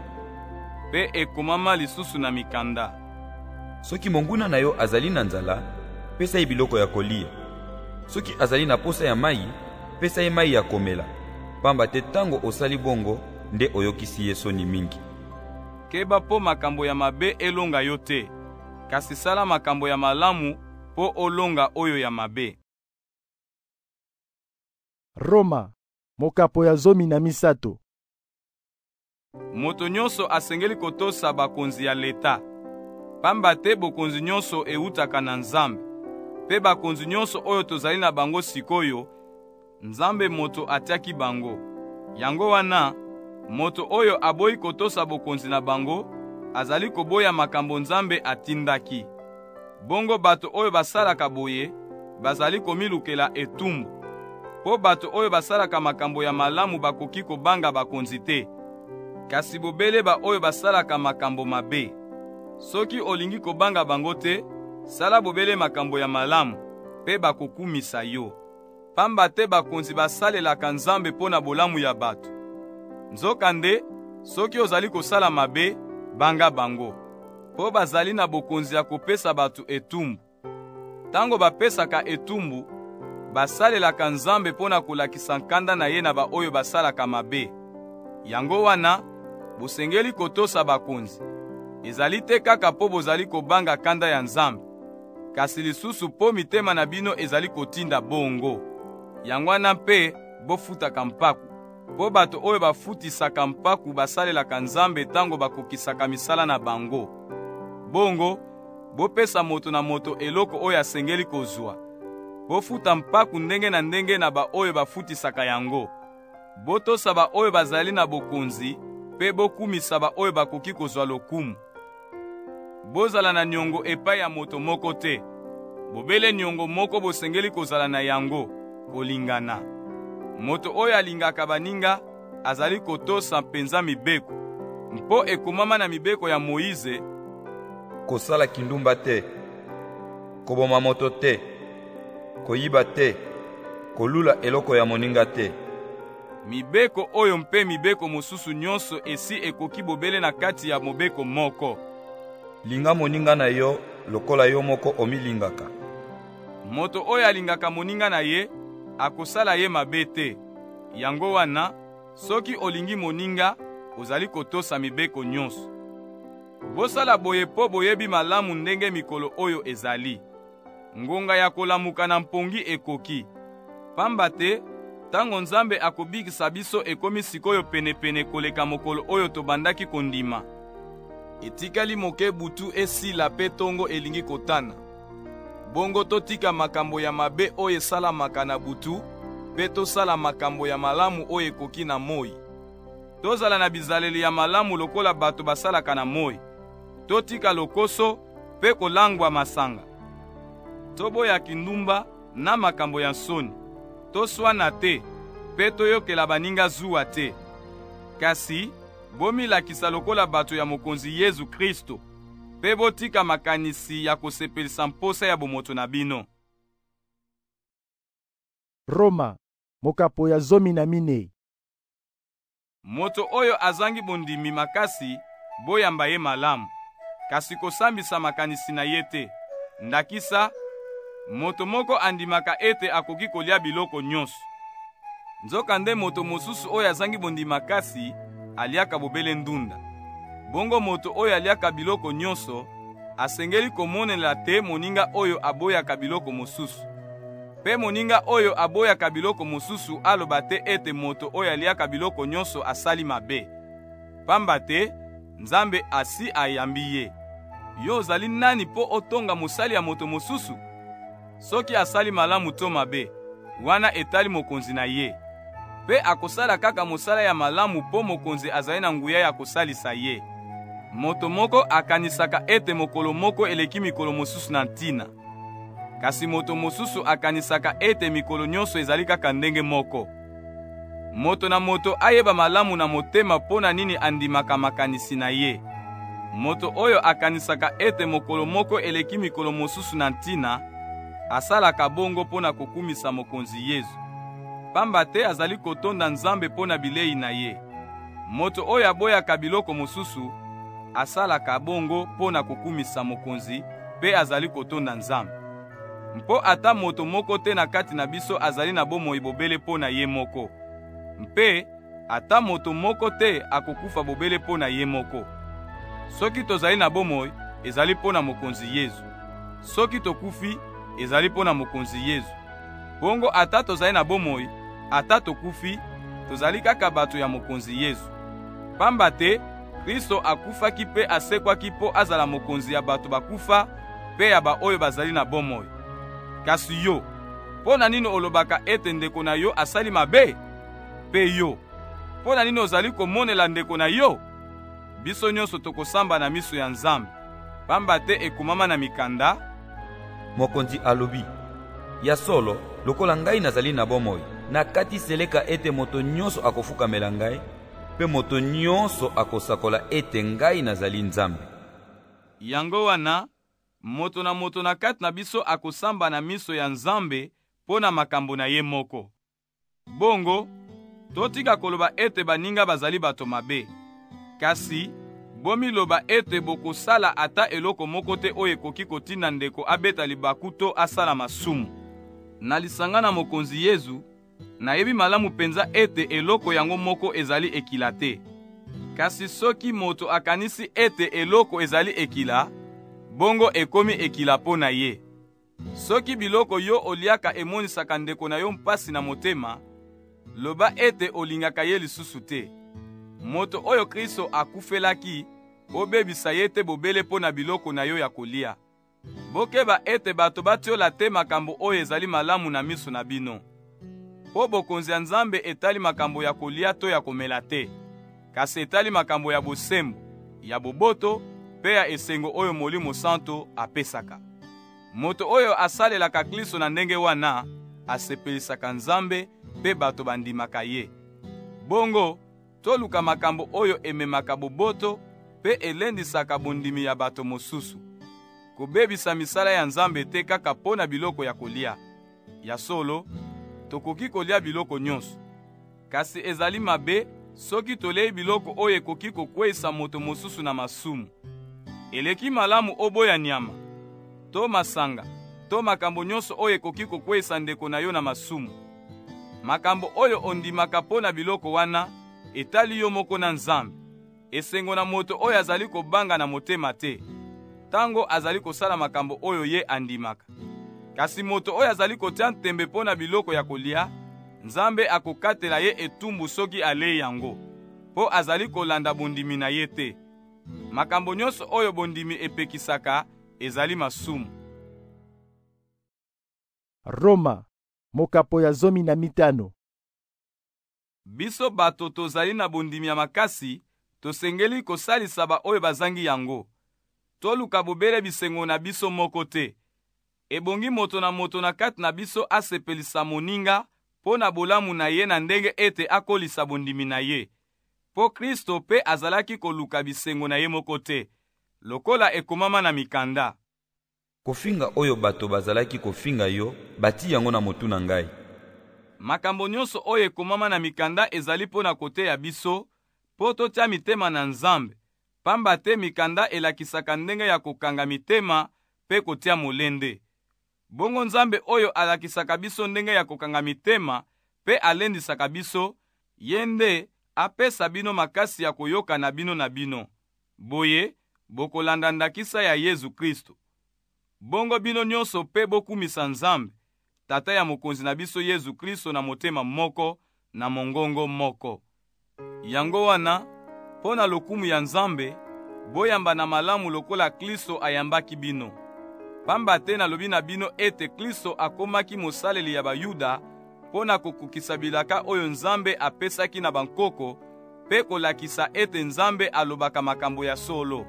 Pe ekomama lisusu na mikanda: Soki monguna na yo azali na nzala, pesa ye biloko ya kolia. Soki azali na posa ya mai, pesa ye mai ya komela. Pamba te tango osali bongo, nde oyokisi ye soni mingi. Keba po makambo ya mabe elonga yo te, kasi sala makambo ya malamu po olonga oyo ya mabe. Roma, mokapo ya 13. Moto nyonso asengeli kotosa bakonzi ya leta. Pamba te bokonzi nyonso eutaka na Nzambe. Pe bakonzi nyonso oyo tozali na bango sikoyo, Nzambe moto atiaki bango. Yango wana, moto oyo aboyi kotosa bokonzi na bango, azali koboya makambo Nzambe atindaki. Bongo bato oyo basalaka boye, bazali komilukela etumbu. Po bato oyo basalaka makambo ya malamu bakoki kobanga bakonzi te. Kasi bobele ba oyo basalaka makambo mabe. Soki olingi kobanga bango te, sala bobele makambo ya malamu, pe bakokumisa yo. Pamba te bakonzi basalelaka Nzambe pona bolamu ya bato. Nzokande, soki ozali kosala mabe, banga bango. Po bazali na bokonzi ya kopesa bato etumbu. Tango bapesaka etumbu, basalelaka Nzambe pona kolakisa nkanda na ye na ba oyo basalaka mabe. Yango wana, bosengeli kotosa bakonzi. Ezali te kaka po bozali kobanga kanda ya Nzambe, kasi lisusu po mitema na bino ezali kotinda bongo. Yango wana mpe bofutaka mpaku, po bato oyo bafutisaka mpaku basalelaka Nzambe tango bakokisaka misala na bango. Bongo, bopesa moto na moto eloko oyo asengeli kozwa. Bofuta mpaku ndenge na ndenge na ba oyo bafutisaka yango. Botosa ba oyo bazali na bokonzi, pe bokumisa ba oyo bakoki kozwa lokumu. Bozala na nyongo epai ya moto moko te. Bobele nyongo moko bosengeli kozala na yango, kolingana. Moto oyo alingaka baninga, azali kotosa mpenza mibeko. mpo ekomama na mibeko ya Moïse: kosala kindumba te, koboma moto te, koyiba te, kolula eloko ya moninga te. Mibeko oyo mpe mibeko mosusu nyonso esi ekoki bobele na kati ya mobeko moko. Linga moninga na yo lokola yo moko omilingaka. Moto oyo alingaka moninga na ye akosala ye mabe te. Yango wana, soki olingi moninga, ozali kotosa mibeko nyonso. Bosala boye po boyebi malamu ndenge mikolo oyo ezali. Ngonga ya kolamuka na mpongi ekoki. Pamba te, tango Nzambe akobikisa biso ekomi sikoyo pene koleka mokolo oyo tobandaki kondima. Etikali moke butu esila pe tongo elingi kotana. Bongo totika makambo ya mabe oyo esalamaka na butu, pe tosala makambo ya malamu oyo ekoki na moi. Tozala na bizaleli ya malamu lokola bato basalaka na moi. Totika lokoso pe kolangwa masanga. Toboya kindumba na makambo ya nsoni. Toswana te, pe toyokela baninga zuwa te. Kasi, bomilakisa lokola bato ya mokonzi Yesu Kristo, pe botika makanisi ya kosepelisa mposa ya bomoto na bino. Roma, mokapo ya 14. Moto oyo azangi bondimi makasi, boyamba ye malamu, kasi kosambisa makanisi na ye te. Ndakisa, moto moko andimaka ete akoki kolia biloko nyonso. Nzoka nde moto mosusu oyo azangi bondimi makasi, aliaka bobele ndunda. Bongo moto oyo aliaka biloko nyonso, asengeli komonela te moninga oyo aboyaka biloko mosusu. Pe moninga oyo aboyaka biloko mosusu aloba te ete moto oyo aliaka biloko nyonso asali mabe. Pamba te, Nzambe asi ayambi ye: yo ozali nani po otonga mosali ya moto mosusu? Soki asali malamu to mabe, wana etali mokonzi na ye. Pe akosala kaka mosala ya malamu po mokonzi azali na nguya ya kosalisa ye. Moto moko akanisaka ete mokolo moko eleki mikolo mosusu na ntina. Kasi moto mosusu akanisaka ete mikolo nyonso ezali kaka ndenge moko. Moto na moto ayeba malamu na motema pona nini andimaka makanisi na ye. Moto oyo akanisaka ete mokolo moko eleki mikolo mosusu na ntina, asalaka bongo pona kokumisa mokonzi Yesu. Pamba te azali kotonda Nzambe pona bilei na ye. Moto oyo aboyaka biloko mosusu, asalaka bongo pona kokumisa mokonzi, pe azali kotonda Nzambe. Mpo ata moto moko te na kati na biso azali na bomoi bobele pona ye moko. Mpe ata moto moko te akokufa bobele pona ye moko. Soki tozali na bomoi, ezali pona mokonzi Yesu. Soki tokufi, ezali pona mokonzi Yesu. Bongo ata tozali na bomoi, ata tokufi, tozali kaka bato ya mokonzi Yesu. Pamba te, Kristo akufaki pe asekwaki po azala mokonzi ya bato bakufa pe ya ba oyo bazali na bomoi. Kasi yo, pona nini olobaka ete ndeko na yo asali mabe? Pe yo, pona nini ozali komonela ndeko na yo? Biso nyonso tokosamba na miso ya Nzambe. Pamba te ekomama na mikanda: mokonzi alobi: ya solo, lokola ngai nazali na bomoi, nakati seleka ete moto nyonso akofukamela ngai, pe moto nyonso akosakola ete ngai nazali Nzambe. Yango wana, moto na kati na biso akosamba na miso ya Nzambe pona makambo na ye moko. Bongo, totika koloba ete baninga bazali bato mabe. Kasi, bomiloba ete bokosala ata eloko moko te oyo ekoki kotinda ndeko abeta libaku to asala masumu. Na lisanga na mokonzi Yesu, nayebi malamu penza ete eloko yango moko ezali ekila te. Kasi soki moto akanisi ete eloko ezali ekila, bongo ekomi ekila po na ye. Soki biloko yo oliaka emonisaka ndeko na yo mpasi na motema, loba ete olingaka ye lisusu te. Moto oyo Kristo akufelaki, obebisa ye te bobele po na biloko na yo ya kolia. Bokeba ete bato batiola te makambo oyo ezali malamu na miso na bino. Po bokonzi ya Nzambe etali makambo ya kolia to ya komela te, kasi etali makambo ya bosembo, ya boboto, pe ya esengo oyo Molimo Santo apesaka. Moto oyo asalelaka Kristo na ndenge wana, asepelisaka Nzambe pe bato bandimaka ye. Bongo, toluka makambo oyo ememaka boboto pe elendisaka bondimi ya bato mosusu. Kobebisa misala ya Nzambe te kaka pona biloko ya kolia. Ya solo, tokoki kolia biloko nyonso. Kasi ezali mabe soki tolei biloko oyo ekoki kokweyisa moto mosusu na masumu. Eleki malamu oboya nyama, to masanga, to makambo nyonso oyo ekoki kokweyisa ndeko na yo na masumu. Makambo oyo ondimaka pona biloko wana etali yo moko na Nzambe. Esengo na moto oyo azali kobanga na motema te, tango azali kosala makambo oyo ye andimaka. Kasi moto oyo azali kotia ntembe pona biloko ya kolia, Nzambe akokatela ye etumbu soki alei yango, po azali kolanda bondimi na ye te. Makambo nyonso oyo bondimi epekisaka ezali masumu. Roma, mokapo ya 15. Biso bato tozali na bondimi ya makasi, tosengeli kosalisa ba oyo bazangi yango. Toluka bobele bisengo na biso moko te. Ebongi moto na kati na biso asepelisa moninga po na bolamu na ye na ndenge ete akolisa bondimi na ye. Po Kristo pe azalaki koluka bisengo na ye moko te, lokola ekomama na mikanda. Kofinga oyo bato bazalaki kofinga yo, bati yango na motu na ngai. Makambo nyonso oyo ekomama na mikanda ezali po na kote ya biso, po totia mitema na Nzambe, pamba te mikanda elakisaka ndenge ya kokanga mitema pe kotia molende. Bongo Nzambe oyo alakisaka biso ndenge ya kokanga mitema pe alendisaka biso, yende apesa bino makasi ya koyoka na bino. Boye, bokolanda ndakisa ya Yesu Kristo. Bongo bino nyonso pe bokumisa Nzambe, Tata ya mokonzi na biso Yesu Kristo na motema moko na mongongo moko. Yango wana, pona lokumu ya Nzambe, boyamba na malamu lokola Kristo ayambaki bino. Pamba te nalobi na bino ete Kristo akomaki mosaleli ya Bayuda pona kokukisa bilaka oyo Nzambe apesaki na bankoko pe kolakisa ete Nzambe alobaka makambo ya solo.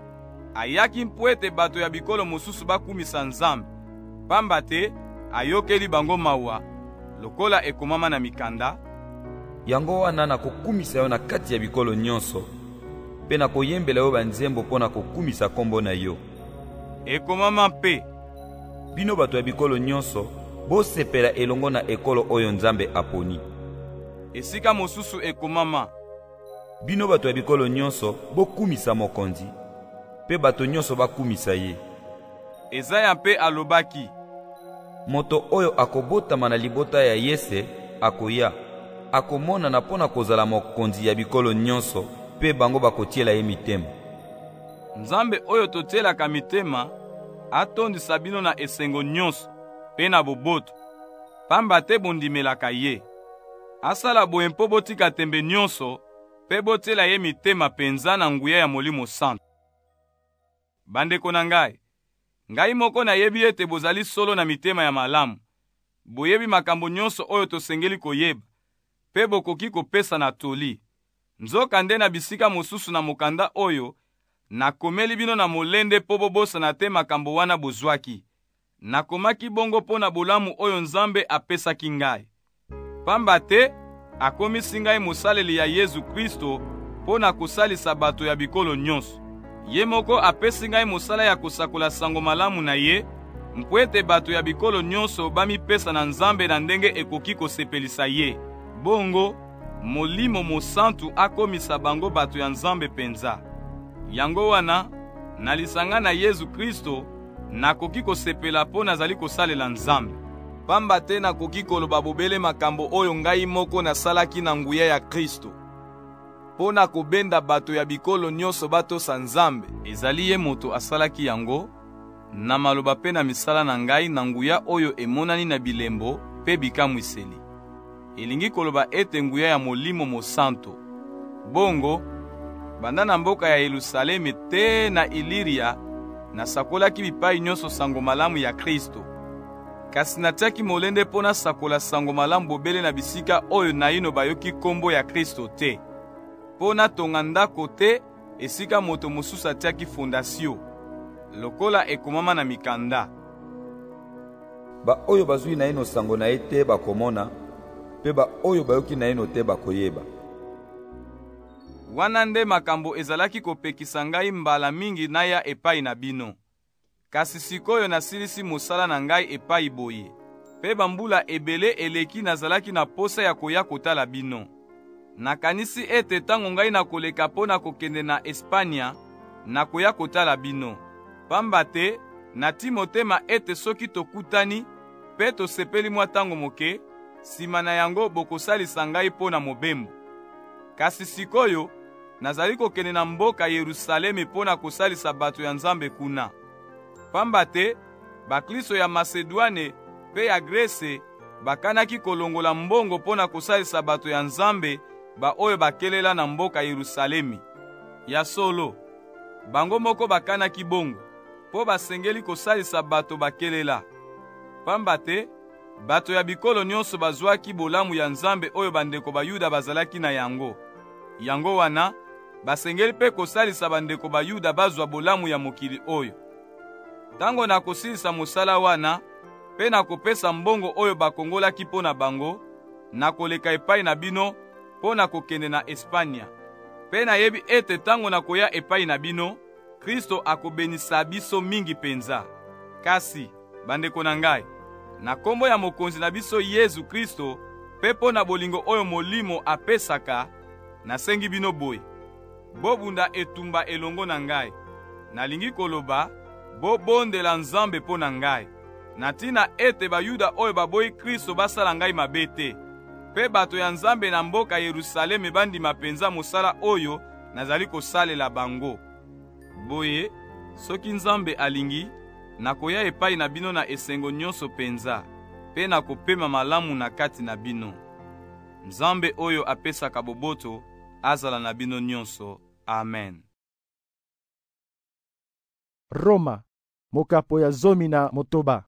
Ayaki mpo ete bato ya bikolo mosusu bakumisa Nzambe, pamba te ayokeli bango mawa, lokola ekomama na mikanda. Yango wana nakokumisa yo na kati ya bikolo nyonso, pe nakoyembela yo banzembo pona kokumisa kombo na yo. Ekomama mpe, bino bato ya bikolo nyonso, bosepela elongo na ekolo oyo Nzambe aponi. Esika mosusu ekomama, bino bato ya bikolo nyonso, bokumisa mokonzi, pe bato nyonso bakumisa ye. Ezaya mpe alobaki, moto oyo akobotama na libota ya Yese akoya, akomona na pona kozala mokonzi ya bikolo nyonso, pe bango bakotiela ye mitema. Nzambe oyo totielaka mitema atondisa bino na esengo nyonso pe na boboto, pamba te bondimelaka ye. Asala boye mpo botika tembe nyonso pe botiela ye mitema penza na nguya ya Molimo Santo. Bandeko na ngai moko nayebi ete bozali solo na mitema ya malamu. Boyebi makambo nyonso oyo tosengeli koyeba, pe bokoki kopesa na toli. Nzoka nde na bisika mosusu na mokanda oyo, nakomeli bino na molende po bobosana te makambo wana bozwaki. Nakomaki bongo po na bolamu oyo Nzambe apesaki ngai. Pamba te, akomisi ngai mosaleli ya Yesu Kristo po na kosalisa bato ya bikolo nyonso. Ye moko apesi ngai mosala ya kosakola sango malamu na ye, mpo ete bato ya bikolo nyonso bamipesa na Nzambe na ndenge ekoki kosepelisa ye. Bongo, Molimo Mosantu akomisa bango bato ya Nzambe penza. Yango wana, na lisanga na Yesu Kristo, nakoki kosepela po nazali kosalela Nzambe. Pamba te nakoki koloba bobele makambo oyo ngai moko nasalaki na nguya ya Kristo. Po na kobenda bato ya bikolo nyonso batosa Nzambe, ezali ye moto asalaki yango, na maloba pe na misala na ngai na nguya oyo emonani na bilembo pe bikamwiseli. Elingi koloba ete nguya ya Molimo Mosanto. Bongo, banda na mboka ya Yerusaleme te na Iliria, nasakolaki bipai nyonso sango malamu ya Kristo. Kasi natiaki molende po nasakola sango malamu bobele na bisika oyo naino bayoki kombo ya Kristo te. Po natonga ndako te esika moto mosusu atiaki fondasio, lokola ekomama na mikanda. Ba oyo bazwi na ino sango na ye te bakomona, pe ba oyo bayoki na ino te bakoyeba. Wana nde makambo ezalaki kopekisa ngai mbala mingi naya epai na bino. Kasi sikoyo nasilisi mosala na ngai epai boye. Pe bambula ebele eleki nazalaki na posa ya koya kotala bino. Nakanisi ete tango ngai nakoleka mpo na kokende na Espanya, nakoya kotala bino. Pamba te nati motema ete soki tokutani pe tosepeli mwa tango moke, sima na yango bokosalisa ngai mpo na mobembo. Kasi sikoyo nazali kokende na mboka Yerusalemi mpo na kosalisa bato ya Nzambe kuna. Pamba te baklisto ya Masedwane pe ya Grese bakanaki kolongola mbongo mpo na kosalisa bato ya Nzambe ba oyo bakelela na mboka Yerusalemi. Ya solo, bango moko bakanaki bongo mpo basengeli kosalisa bato bakelela. Pamba te bato ya bikolo nyonso bazwaki bolamu ya Nzambe oyo bandeko Bayuda bazalaki na yango. Yango wana basengeli pe kosalisa bandeko Bayuda bazwa bolamu ya mokili oyo. Tango nakosilisa mosala wana pe nakopesa mbongo oyo bakongolaki mpo na bango, nakoleka epai na bino mpo na kokende na Espanya. Pe nayebi ete tango nakoya epai na bino, Kristo akobenisa biso mingi penza. Kasi bandeko na ngai, na kombo ya mokonzi na biso Yesu Kristo pe mpo na bolingo oyo Molimo apesaka, nasengi bino boye: bobunda etumba elongo na ngai. Nalingi koloba bobondela Nzambe mpo na ngai, na ntina ete Bayuda oyo baboyi Kristo basala ngai mabe te, pe bato ya Nzambe na mboka Yerusalemi bandima penza mosala oyo nazali kosalela bango. Boye, soki Nzambe alingi, nakoya epai na bino na esengo nyonso penza, pe nakopema malamu na kati na bino. Nzambe oyo apesaka boboto azala na bino nyonso. Amen. Roma, mokapo ya 19.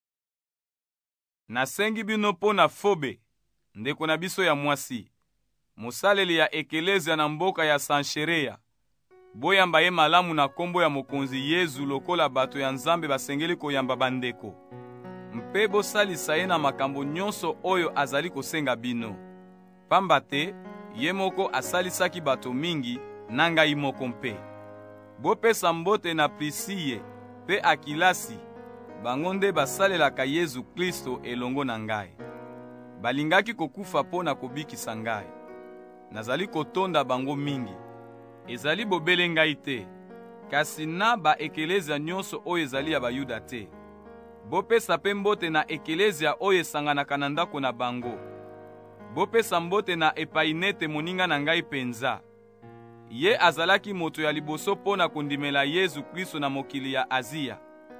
Nasengi bino mpo na Fobe, ndeko na biso ya mwasi, mosaleli ya ekelezia na mboka ya Sancherea. Boyamba ye malamu na kombo ya mokonzi Yesu lokola bato ya Nzambe basengeli koyamba bandeko. Mpe bosalisa ye na makambo nyonso oyo azali kosenga bino. Pamba te ye moko asalisaki bato mingi na ngai moko mpe. Bopesa mbote na Prisiye pe Akilasi, bango nde basalelaka Yesu Kristo elongo na ngai. Balingaki kokufa mpo na kobikisa ngai. Nazali kotonda bango mingi. Ezali bobele ngai te, kasi na ba ekelezia nyonso oyo ezali ya Bayuda te. Bopesa pe mbote na ekelezia oyo esanganaka na ndako na bango. Bopesa mbote na Epainete moninga na ngai penza. Ye azalaki moto ya liboso mpo na kondimela Yesu Kristo na mokili ya Azia.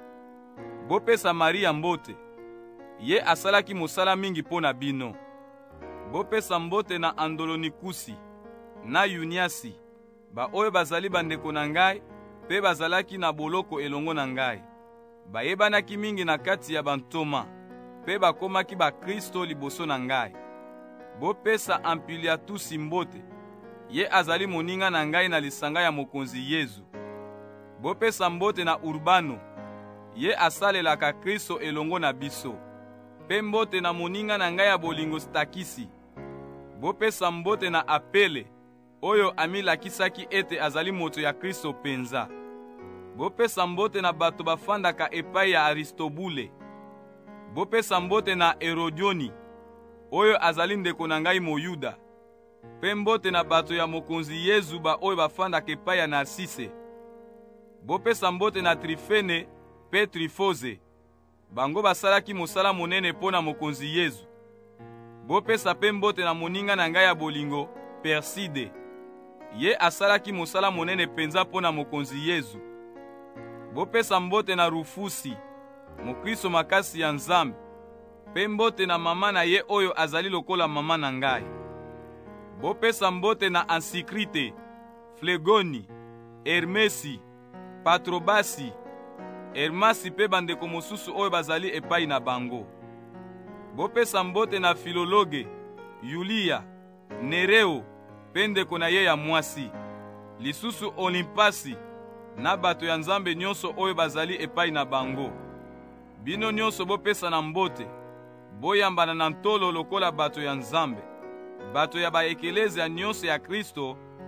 Bopesa Maria mbote. Ye asalaki mosala mingi mpo na bino. Bopesa mbote na Andolonikusi na Yuniasi, ba oyo bazali bandeko na ngai pe bazalaki na boloko elongo na ngai. Bayebanaki mingi na kati ya bantoma pe bakomaki ba Kristo liboso na ngai. Bopesa Ampliatusi mbote. Ye azali moninga na ngai na lisanga ya mokonzi Yesu. Bopesa mbote na Urbano. Ye asalelaka Kristo elongo na biso. Pe mbote na moninga na ngai ya bolingo Stakisi. Bopesa mbote na Apele, oyo amilakisaki ete azali moto ya Kristo penza. Bopesa mbote na bato bafandaka epai ya Aristobule. Bopesa mbote na Herodioni, oyo azali ndeko na ngai Moyuda. Pe mbote na bato ya mokonzi Yesu ba oyo bafandaka epai ya Narsise. Bopesa mbote na Trifene pe Trifoze, bango basalaki mosala monene mpo na mokonzi Yesu. Bopesa pe mbote na moninga na ngai ya bolingo Perside. Ye asalaki mosala monene penza mpo na mokonzi Yesu. Bopesa mbote na Rufusi, mokristo makasi ya Nzambe, pe mbote na mama na ye oyo azali lokola mama na ngai. Bopesa mbote na Ansikrite, Flegoni, Hermesi, Patrobasi, Hermasi pe bandeko mosusu oyo bazali epai na bango. Bopesa mbote na Filologe, Yulia, Nereo, pe ndeko na ye ya mwasi, lisusu Olimpasi, na bato ya Nzambe nyonso oyo bazali epai na bango. Bino nyonso bopesa na mbote, boyambana na ntolo lokola bato ya Nzambe, bato ya baekelezia nyonso ya Kristo,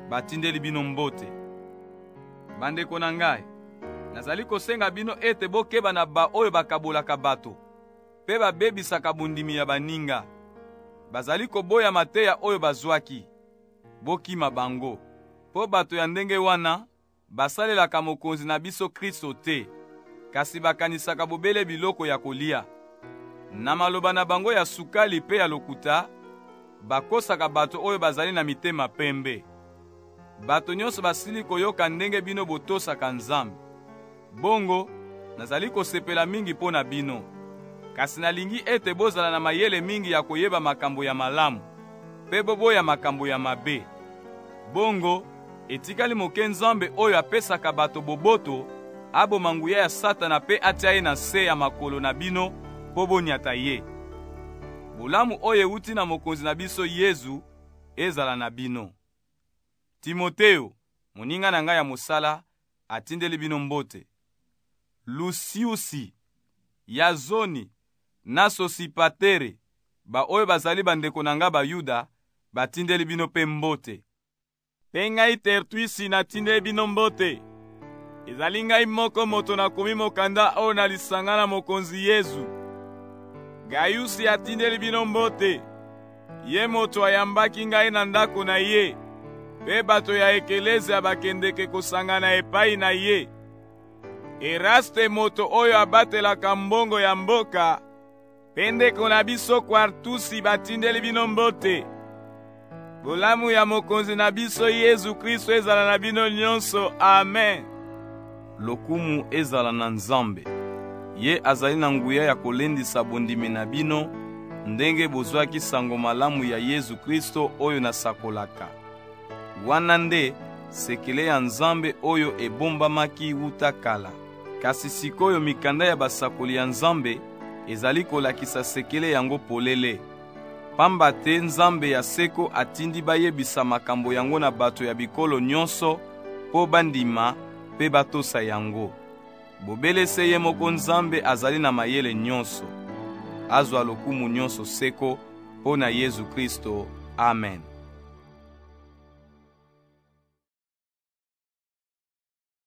batindeli bino mbote. Bandeko na ngai, nazali kosenga bino ete bokeba na oyo bakabolaka bato, pe babebisaka bundimi ya baninga. Bazali koboya mateya oyo bazwaki. Bokima bango, po bato ya ndenge wana basalelaka mokonzi na biso Kristo te, kasi bakanisaka bobele biloko ya kolia. Na maloba na bango ya sukali pe ya lokuta, bakosaka bato oyo bazali na mitema pembe. Bato nyonso basili koyoka ndenge bino botosaka Nzambe. Bongo, nazali kosepela mingi mpo na bino, kasi nalingi ete bozala na mayele mingi ya koyeba makambo ya malamu, pe boboya makambo ya mabe. Bongo, etikali moke Nzambe oyo apesaka bato boboto, aboma nguya ya Satana pe atia ye na se ya makolo na bino po bonyata ye. Bolamu oyo euti na mokonzi na biso Yesu ezala na bino. Timoteo, moninga na ngai ya mosala, atindeli bino mbote. Lusiusi, Yazoni, na Sosipatere, ba oyo bazali bandeko na nga Bayuda, batindeli bino pe mbote. Pe ngai Tertuisi natindeli bino mbote. Ezali ngai moko moto nakomi mokanda oyo nalisanga na mokonzi Yesu. Gayusi atindeli bino mbote. Ye moto ayambaki ngai na ndako na ye, pe bato ya ekelezia bakendeke kosangana epai na ye. Eraste moto oyo abatelaka mbongo ya mboka, pe ndeko na biso Kwartusi batindeli bino mbote. Bolamu ya mokonzi na biso Yesu Kristo ezala na bino nyonso. Amen. Lokumu ezala na Nzambe. Ye azali na nguya ya kolendisa bondimi na bino, ndenge bozwaki sango malamu ya Yesu Kristo oyo nasakolaka. Wana nde sekele ya Nzambe oyo ebombamaki wuta kala. Kasi sikoyo mikanda ya basakoli ya Nzambe ezali kolakisa sekele yango polele. Pamba te Nzambe ya seko atindi bayebisa makambo yango na bato ya bikolo nyonso po bandima pe batosa yango. Bobelese ye moko Nzambe azali na mayele nyonso. Azwa lokumu nyonso seko po na Yesu Kristo. Amen.